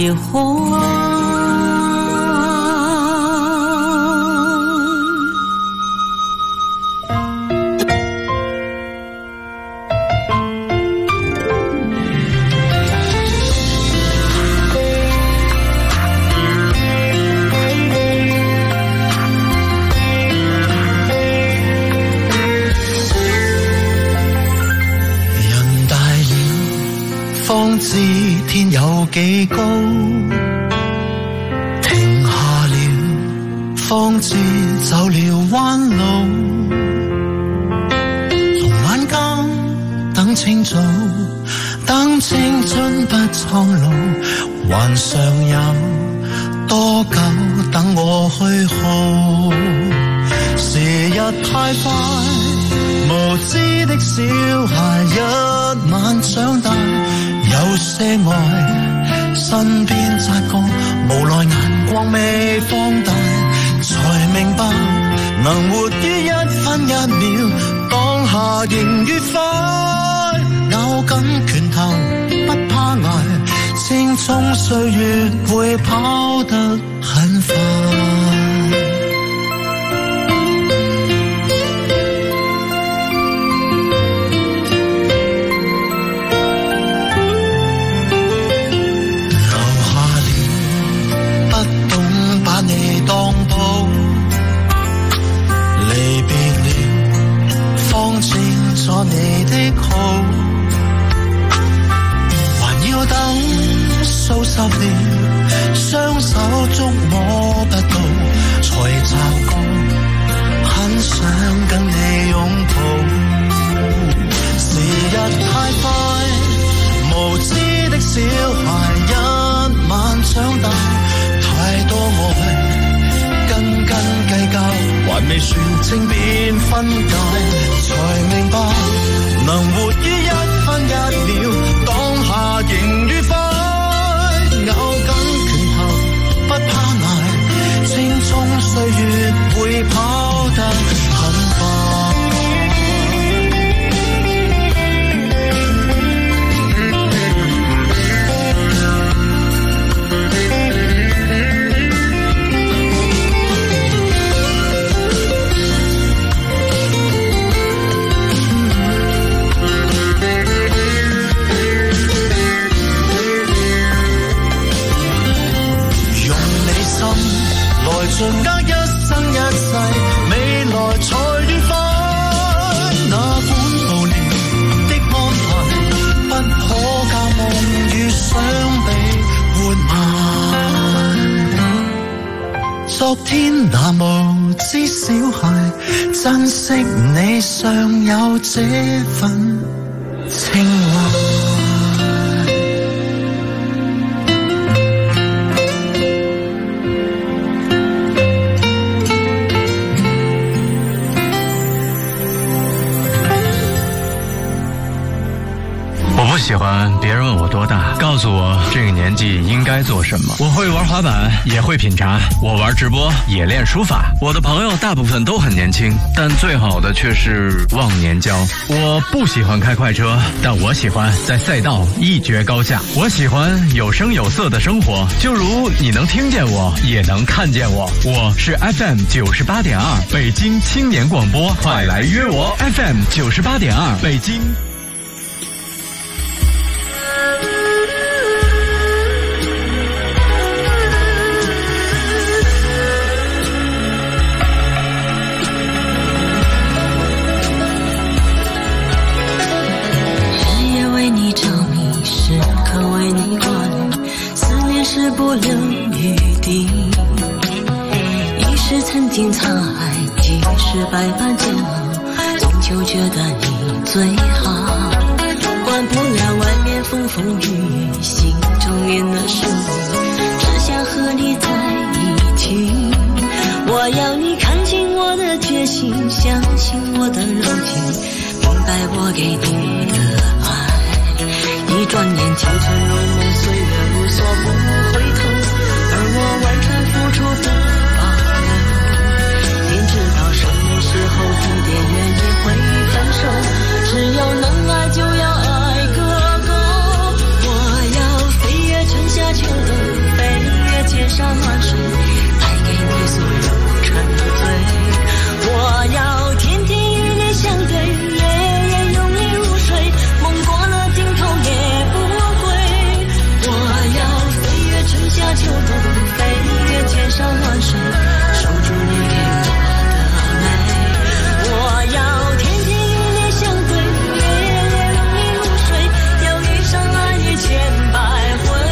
的火。 天有幾高，停下了，方知走了彎路。從晚間等清早，等青春不蒼老，還尚有多久等我去耗？時日太快，無知的小孩一晚長大。有些愛身邊擦過，無奈眼光未放大，才明白能活於一分一秒，當下仍愉快，咬緊拳頭不怕捱，青蔥歲月會跑得很快。你的好，還要等數十年，雙手觸摸不到，才察覺很想跟你擁抱。時日太快，無知的小孩一晚長大，太多愛斤斤計較，還未算清便分解，才明白能活於一分一秒，當下仍愉快，咬緊拳頭不怕捱，青蔥歲月會跑得很快。盡隔一生一世，未來才愉快。哪管無聊的安排，不可教夢與想比活埋。昨天那無知小孩，珍惜你尚有這份情懷。 不喜欢别人问我多大，告诉我这个年纪应该做什么。我会玩滑板，也会品茶，我玩直播，也练书法。我的朋友大部分都很年轻，但最好的却是忘年交。我不喜欢开快车，但我喜欢在赛道一决高下。我喜欢有声有色的生活，就如你能听见我，也能看见我。我是 FM 98.2北京青年广播，快来约我 FM 98.2北京。 不留余地，一时曾经沧海，几时百般煎熬，终究觉得你最好。管不了外面风风雨雨，心中念的是你，只想和你在一起。我要你看清我的决心，相信我的柔情，明白我给你的爱。一转眼青春如梦，岁月无所不回头，而我完全付出不保留。天知道什么时候地点原因会分手，只要能爱就要爱个够。我要飞越春夏春夏秋冬，飞越千山万水，守住你给我的美。我要天天与你相对，夜夜拥你入睡，要一生爱你千百回。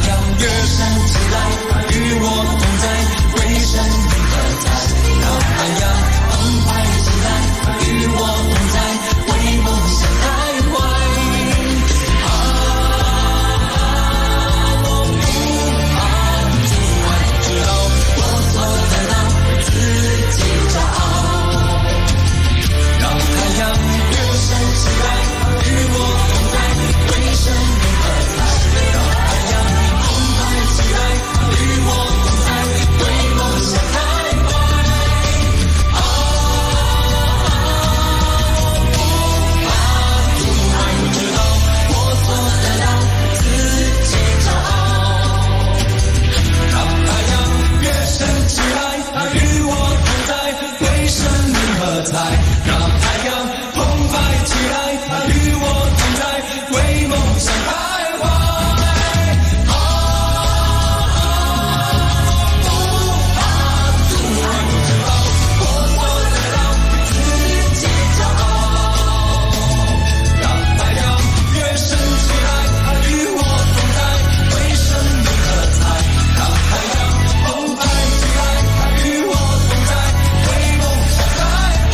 阳跃升起来，与我同在，为生命喝彩。让太阳澎湃起来，与我同在，为梦想开怀。我不怕阻碍，知道我做得到，自己骄傲。让太阳跃升起来，与我同在，为生命喝彩。让太阳澎湃起来，与我同在，为梦想开怀。我不怕阻碍，我知道我做得到，自己骄傲。让太阳跃升起来，与我同在，为生命喝彩。让太阳澎湃起来，与我同在，为梦想开怀。不怕阻碍，我知道我做得到，自己骄傲。让太阳跃升起来，与我同在，为生命喝彩。让太阳澎湃起来，与我同在，为梦想开怀。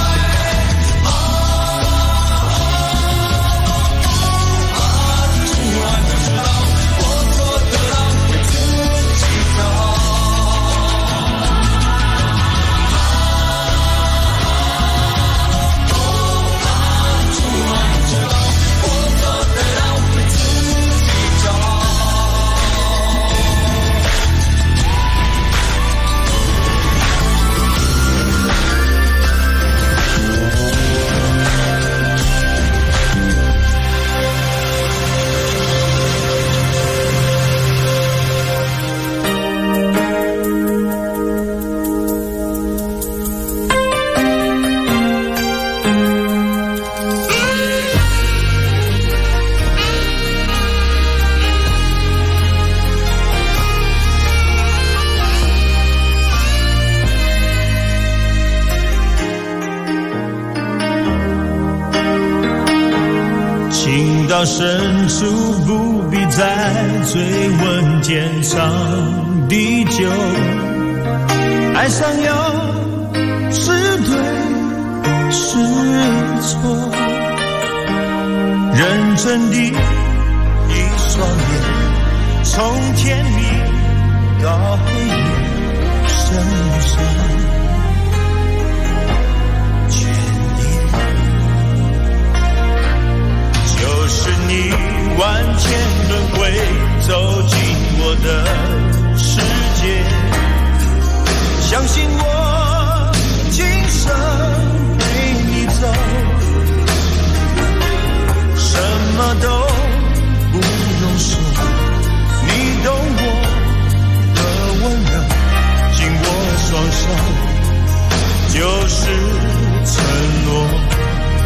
情到深处不必再追问天长地久，爱上要是对是错，认真地一双眼，从甜蜜到黑夜深深。就是你万千轮回走进我的世界，相信我今生陪你走，什么都不用说，你懂我的温柔，紧握双手就是承诺。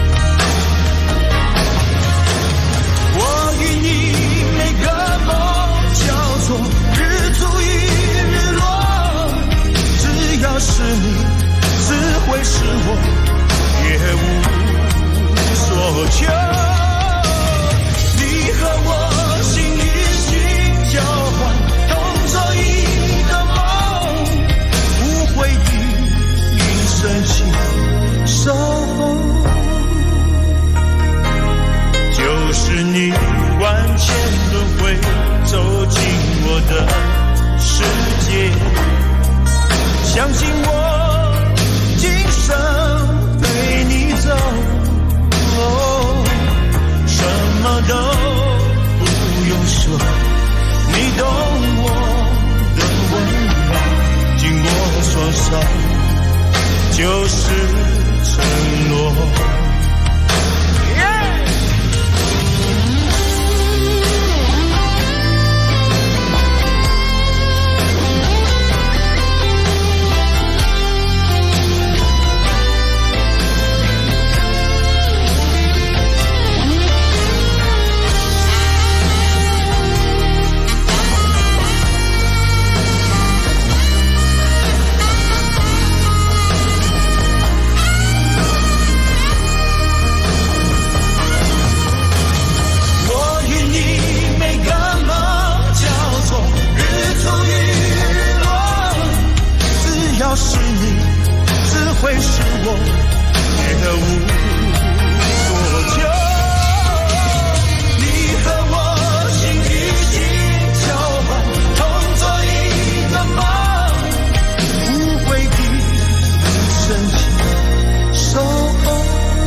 我与你每个梦交错，日出与日落，只要是你，只会是我，也无所求。你和我心与心交换，同做一个梦，无悔与你深情守候。就是你万千轮回走进我的世界，相信我今生陪你走，什么都不用说，你懂我的温柔，紧握双手就是承诺。 我也无所求。你和我心与心交换，同做一个梦，无悔的深情守候。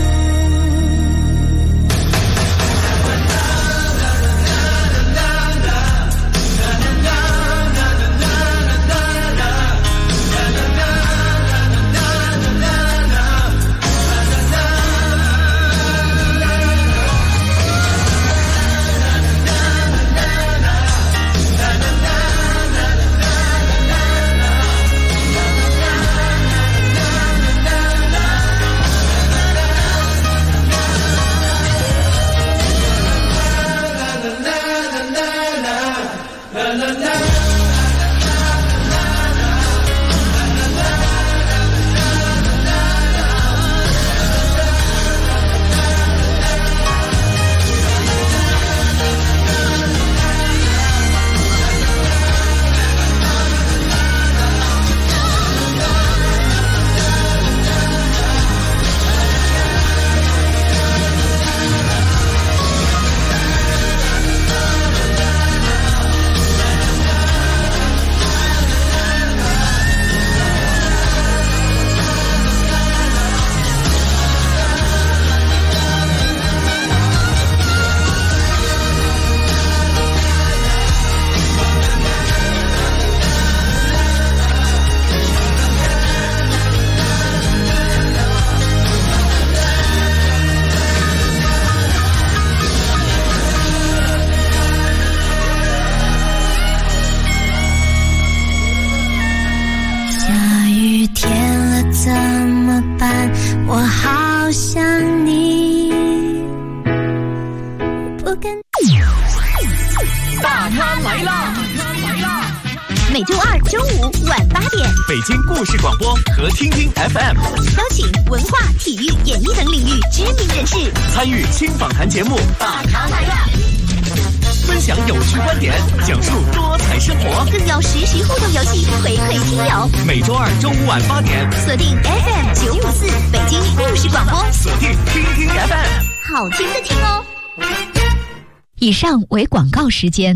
每周二、周五晚8点， 北京故事广播和听听 FM 邀请文化、体育、演艺等领域知名人士参与轻访谈节目《大咖来了》，分享有趣观点，讲述多彩生活， 更有实时互动游戏回馈听友。 每周二、周五晚8点， 锁定 FM 954北京故事广播， 锁定听听 FM， 好听的听哦。以上为广告时间。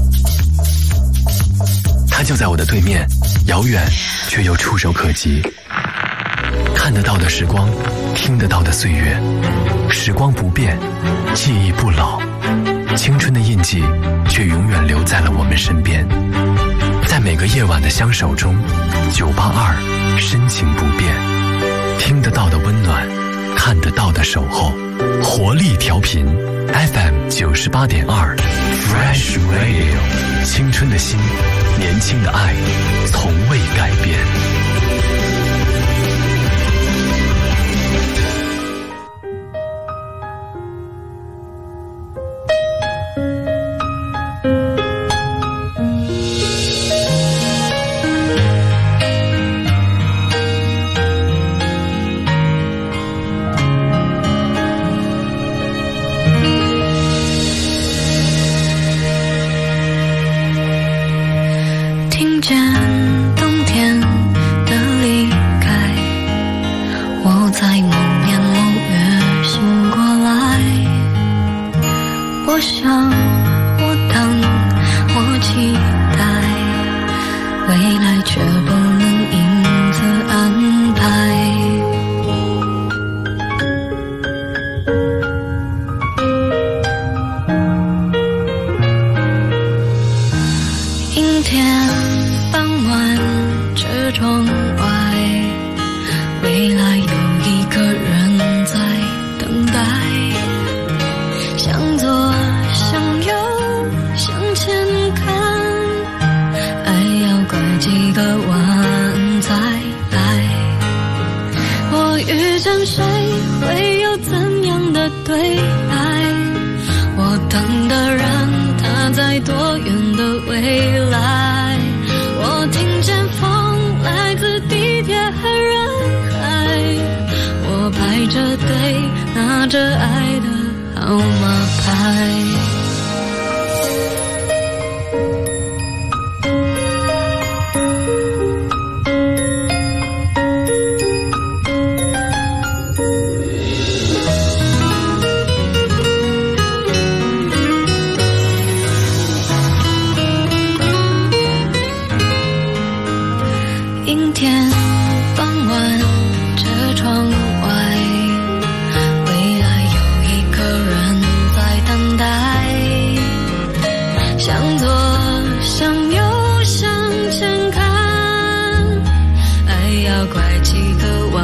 它就在我的对面，遥远却又触手可及。看得到的时光，听得到的岁月，时光不变，记忆不老，青春的印记却永远留在了我们身边。在每个夜晚的相守中，982深情不变，听得到的温暖，看得到的守候，活力调频 FM 98.2 Fresh Radio， 青春的心，年轻的爱，从未改变。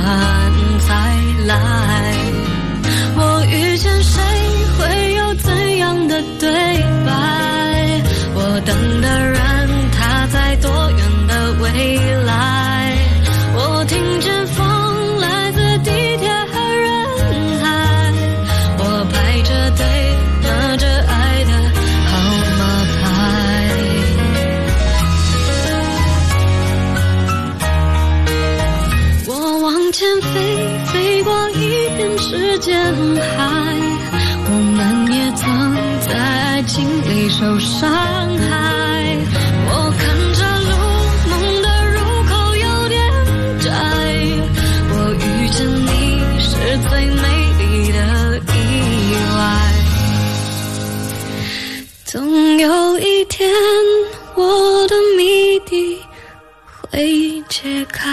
才来。我遇见谁会有怎样的对白？我等的人他在多远的未来？我听见风来自地铁和人海，我排着队拿着爱的号码牌。我往前飞，飞过一片时间海，我们也曾在爱情里受伤害。我看着路，梦的入口有点窄，我遇见你是最美丽的意外。总有一天，我的谜底会解开。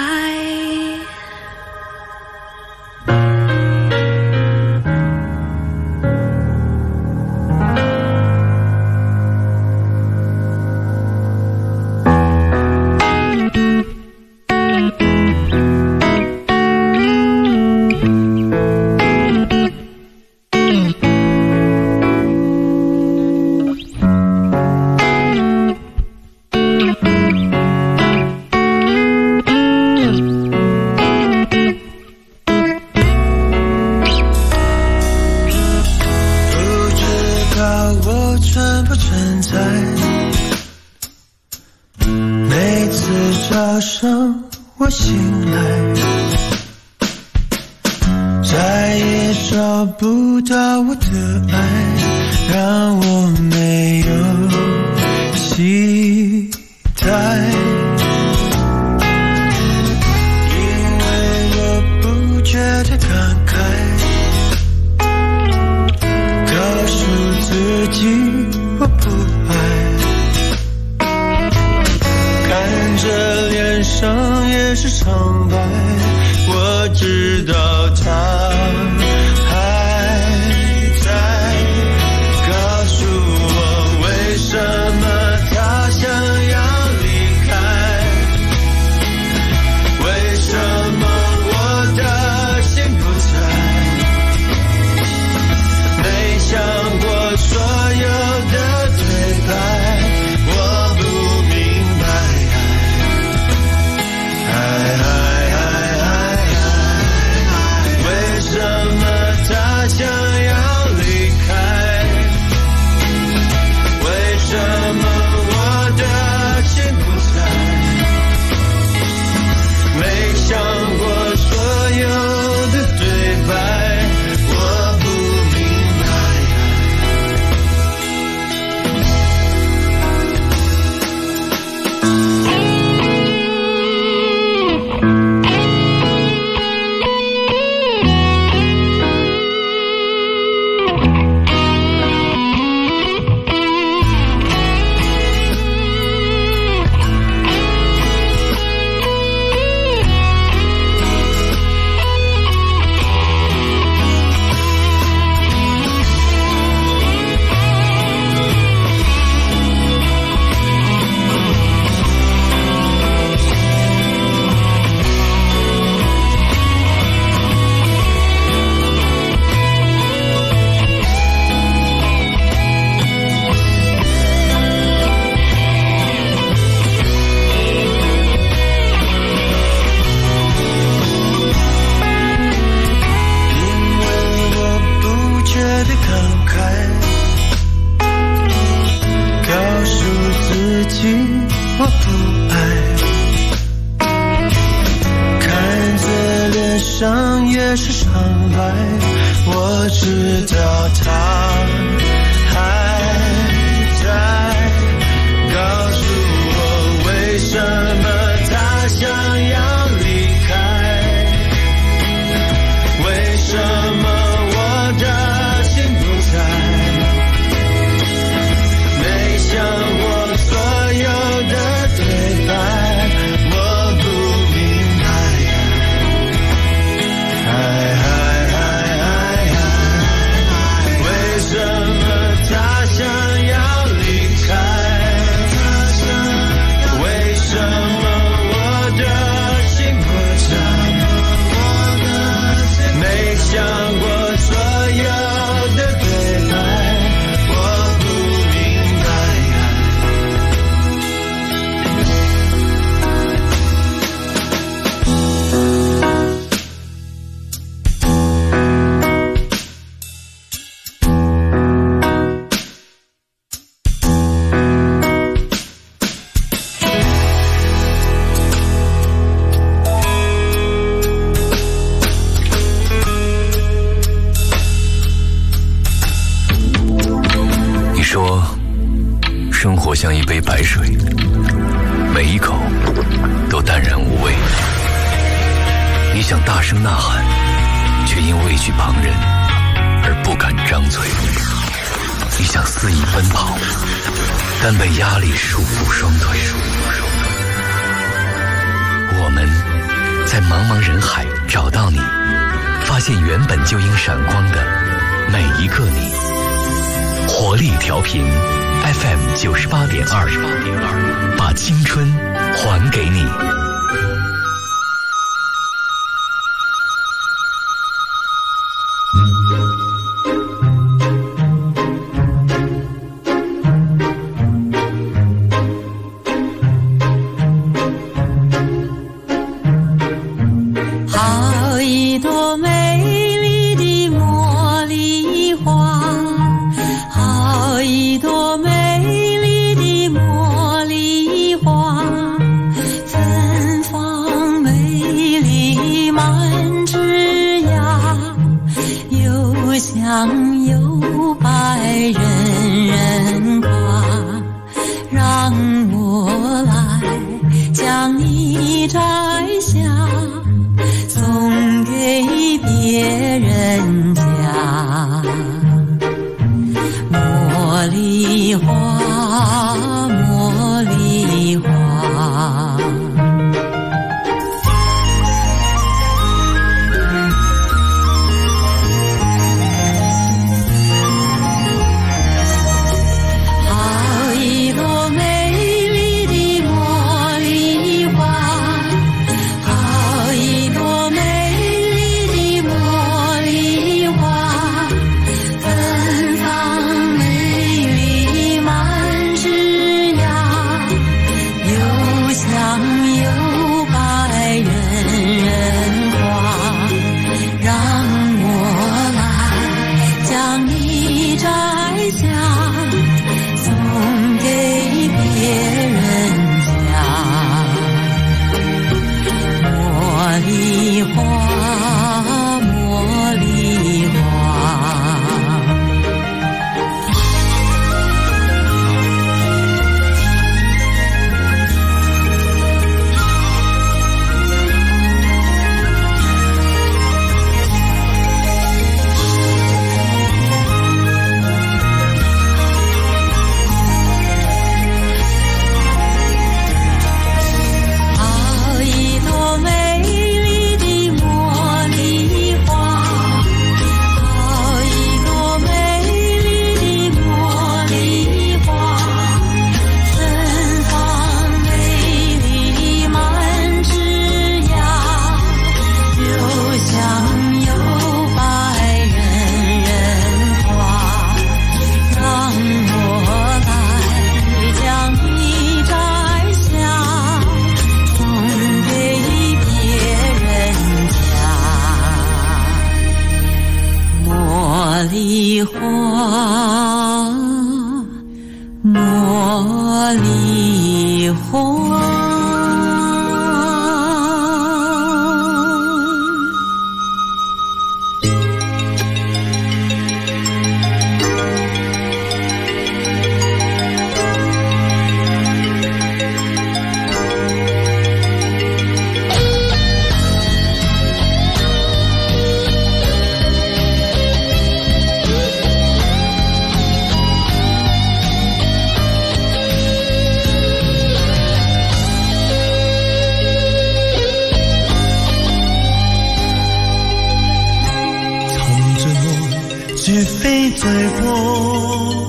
早上我醒来，再也找不到我的爱，让我没有期待，因为我不觉得感慨，告诉自己我不爱，看着脸上也是苍白，我知道他还在，告诉我为什么他想要离开，为什么我的心不在，没想过所有的对白，我不明白，为什么他想要离开，为什么我的心不在，没想过所有的对白，我不明白。我不爱，看着脸上也是苍白，我知道他还在，告诉我为什么他想要离开，为什么我的心不在，没想过所有的对白，我不明白，为什么活像一杯白水，每一口都淡然无味。你想大声呐喊，却因畏惧旁人而不敢张嘴。你想肆意奔跑，但被压力束缚双腿。我们在茫茫人海找到你，发现原本就应闪光的每一个你。活力调频 FM 98.2，把青春还给你。 好一朵美丽的茉莉花，好一朵美丽的茉莉花，芬芳美丽满枝桠，又香又白人人夸，让我来将你摘下，送给别人家。茉莉花，茉莉花，好一朵美丽的茉莉花，好一朵美丽的茉莉花，芬芳美丽满枝桠，又香又白人人夸，让我来将你摘下，送给别人家。茉莉花，茉莉花。好一朵美丽的茉莉花，好一朵美丽的茉莉花，芬芳美丽满枝桠，又香又白人人夸，让我来将你摘下，送给别人家。茉莉花，茉莉花。 沉醉愛，絕非罪過，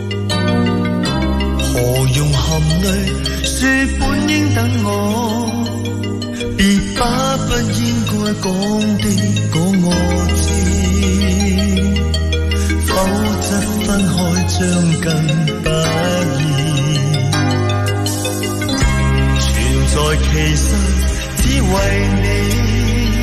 何用含淚說本應等我？別把不應該講的講我知，否則分開將更不易。存在其實只為你。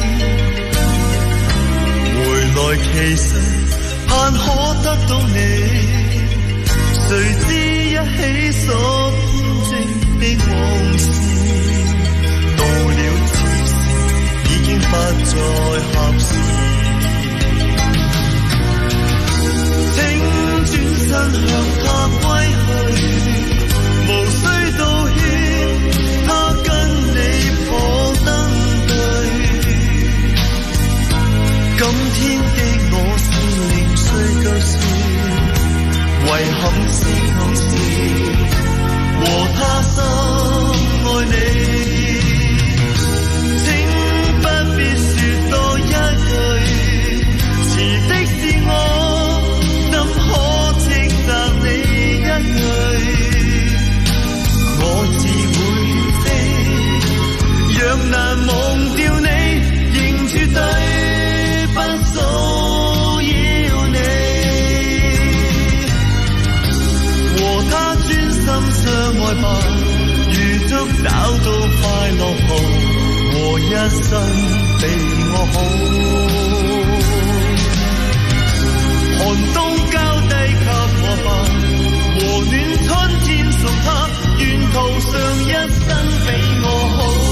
回來其實盼可得到你，誰知一起所編織的往事，到了此時已經不再合時。請轉身向他歸去， 生比我好。寒冬交低給我吧，和暖春天送他，沿途上一生比我好。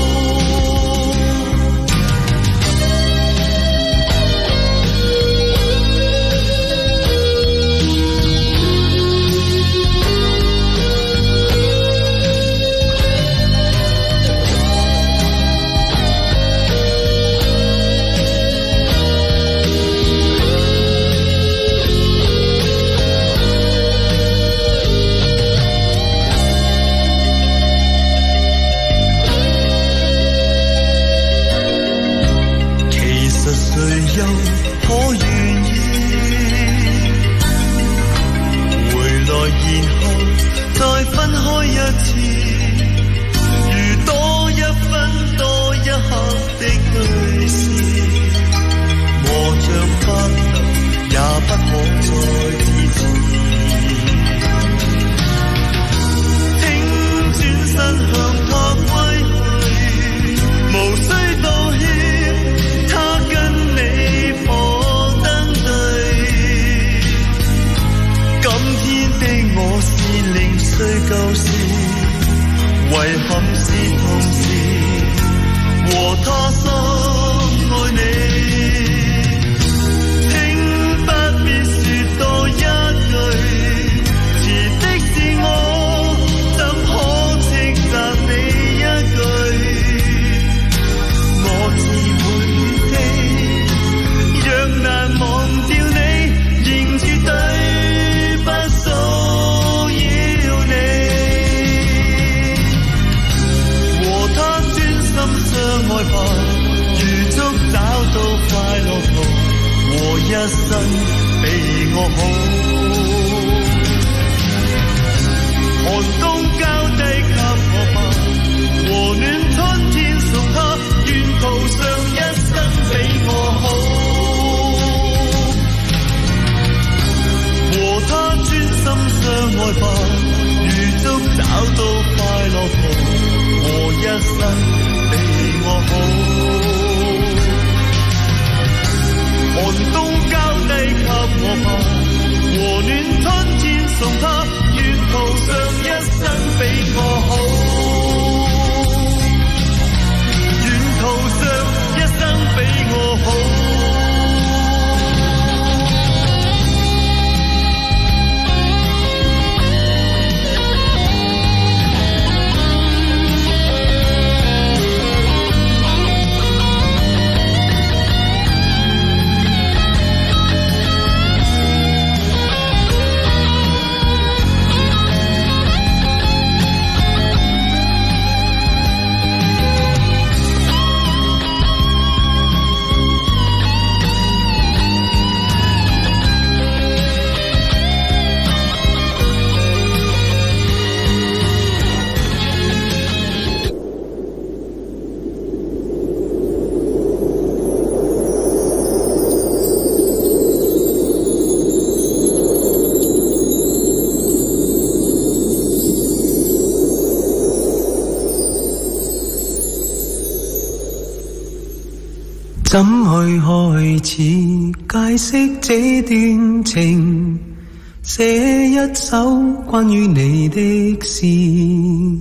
怎去開始解釋這段情？寫一首關於你的詩，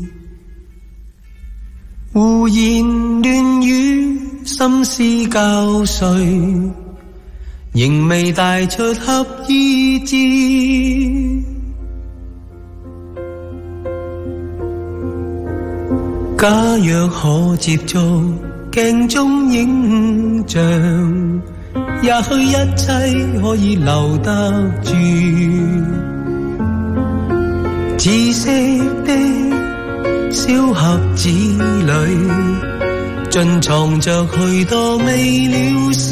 胡言亂語，心思交瘁，仍未帶出合意志。假若可接觸鏡中影像，也許一切可以留得住。紫色的小盒子裏，盡藏着許多未了事。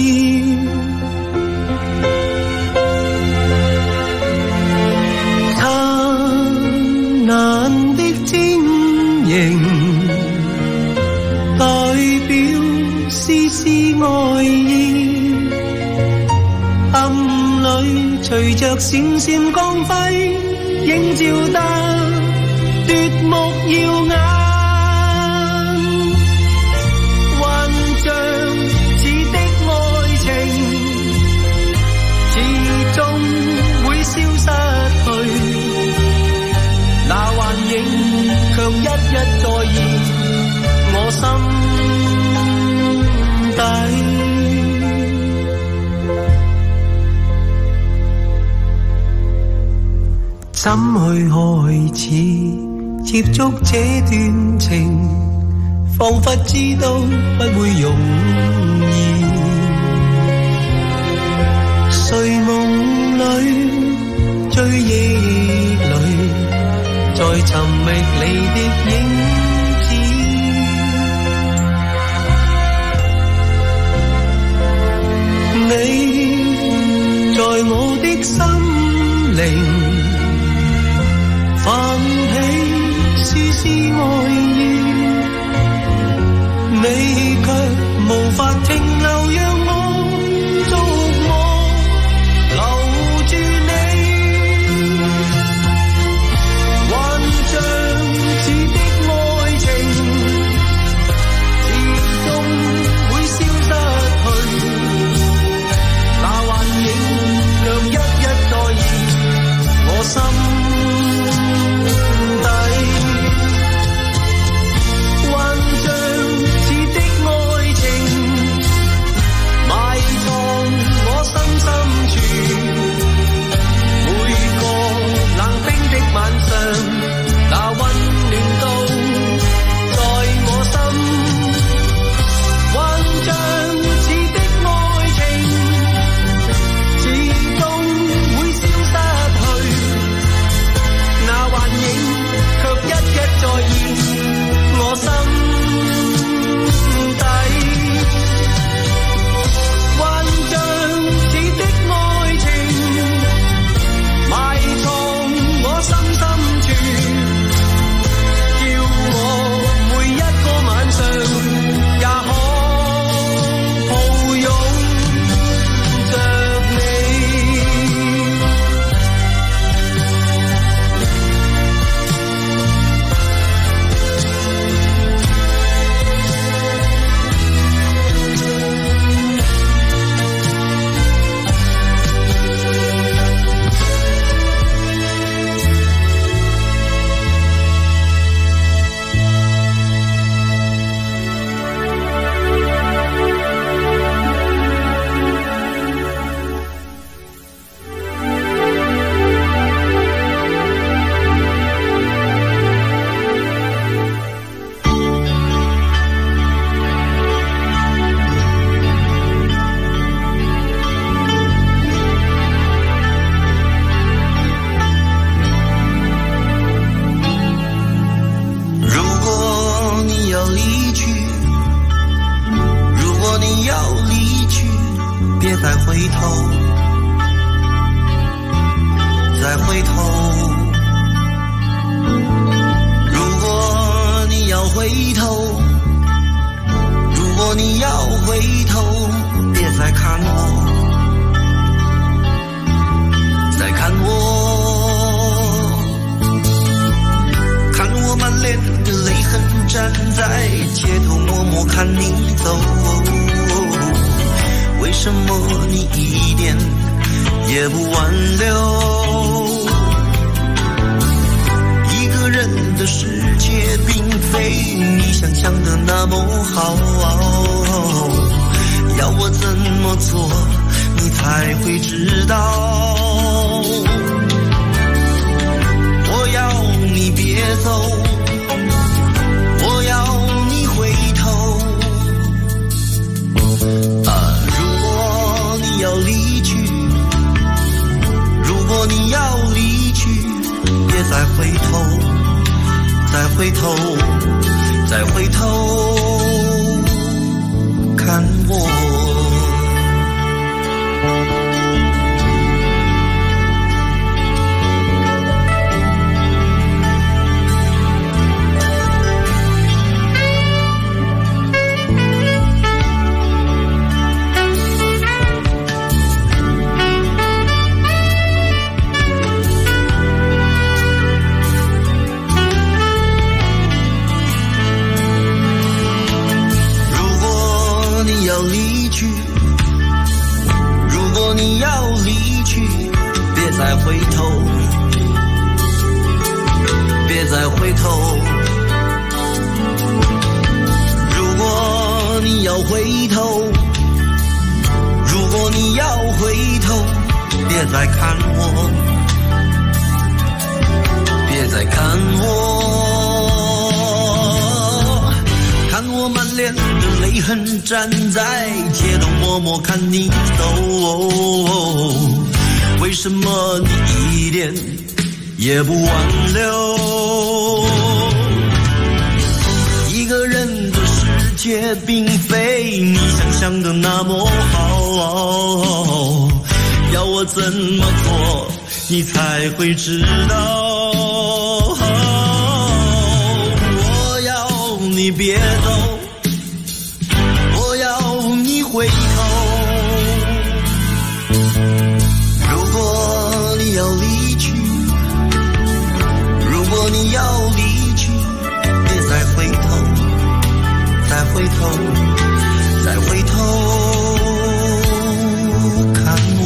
燦爛的晶瑩代表絲絲愛意，暗裏隨着閃閃光輝，映照得奪目耀眼。 心底。怎去開始接觸這段情？彷彿知道不會容易。睡夢裏追憶裏，在尋覓你的影子。你在我的心靈泛起絲絲愛意，你卻無法停留，讓我觸摸留住你。幻象似的愛情，始終會消失去，那幻影卻一一再現我心。晚上，那溫暖都在我心，幻象似的愛情，始終會消失去，那幻影卻一一再現我心底，幻象似的愛情，埋藏我心深處，叫我每一個晚上也可抱擁着你。 别再回头。 回头，如果你要回头，别再看我，别再看我，看我满脸的泪痕站在街头默默看你走，为什么你一点也不挽留？一个人的世界并非你想象的那么好，要我怎么做你才会知道？我要你别走，我要你回头，如果你要离去，如果你要离去，别再回头，再回头，再回头看我。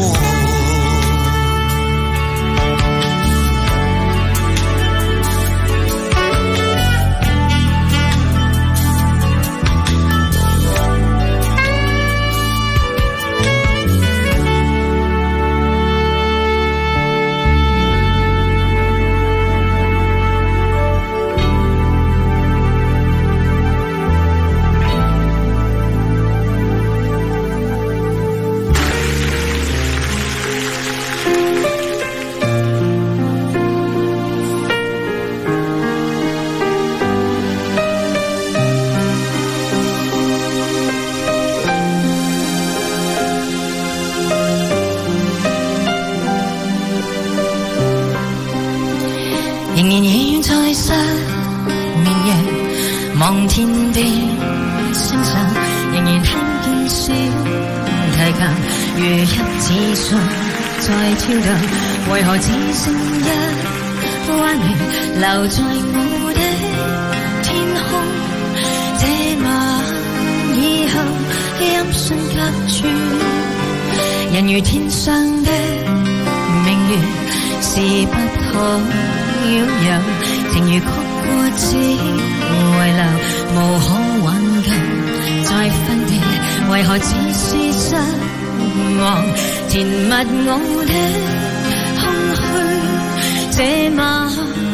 仍然倚在失眠夜，望天的星辰，仍然聽見小提琴如泣似訴在跳動，為何只剩一彎月留在我的天空？這晚以後音訊隔絕，人如天上的明月是不可擁有，情如曲過只遺留，無可挽救再分別，為何只是失望填密我的空虛？這晚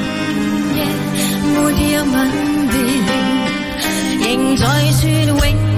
夜沒有吻別，仍在說永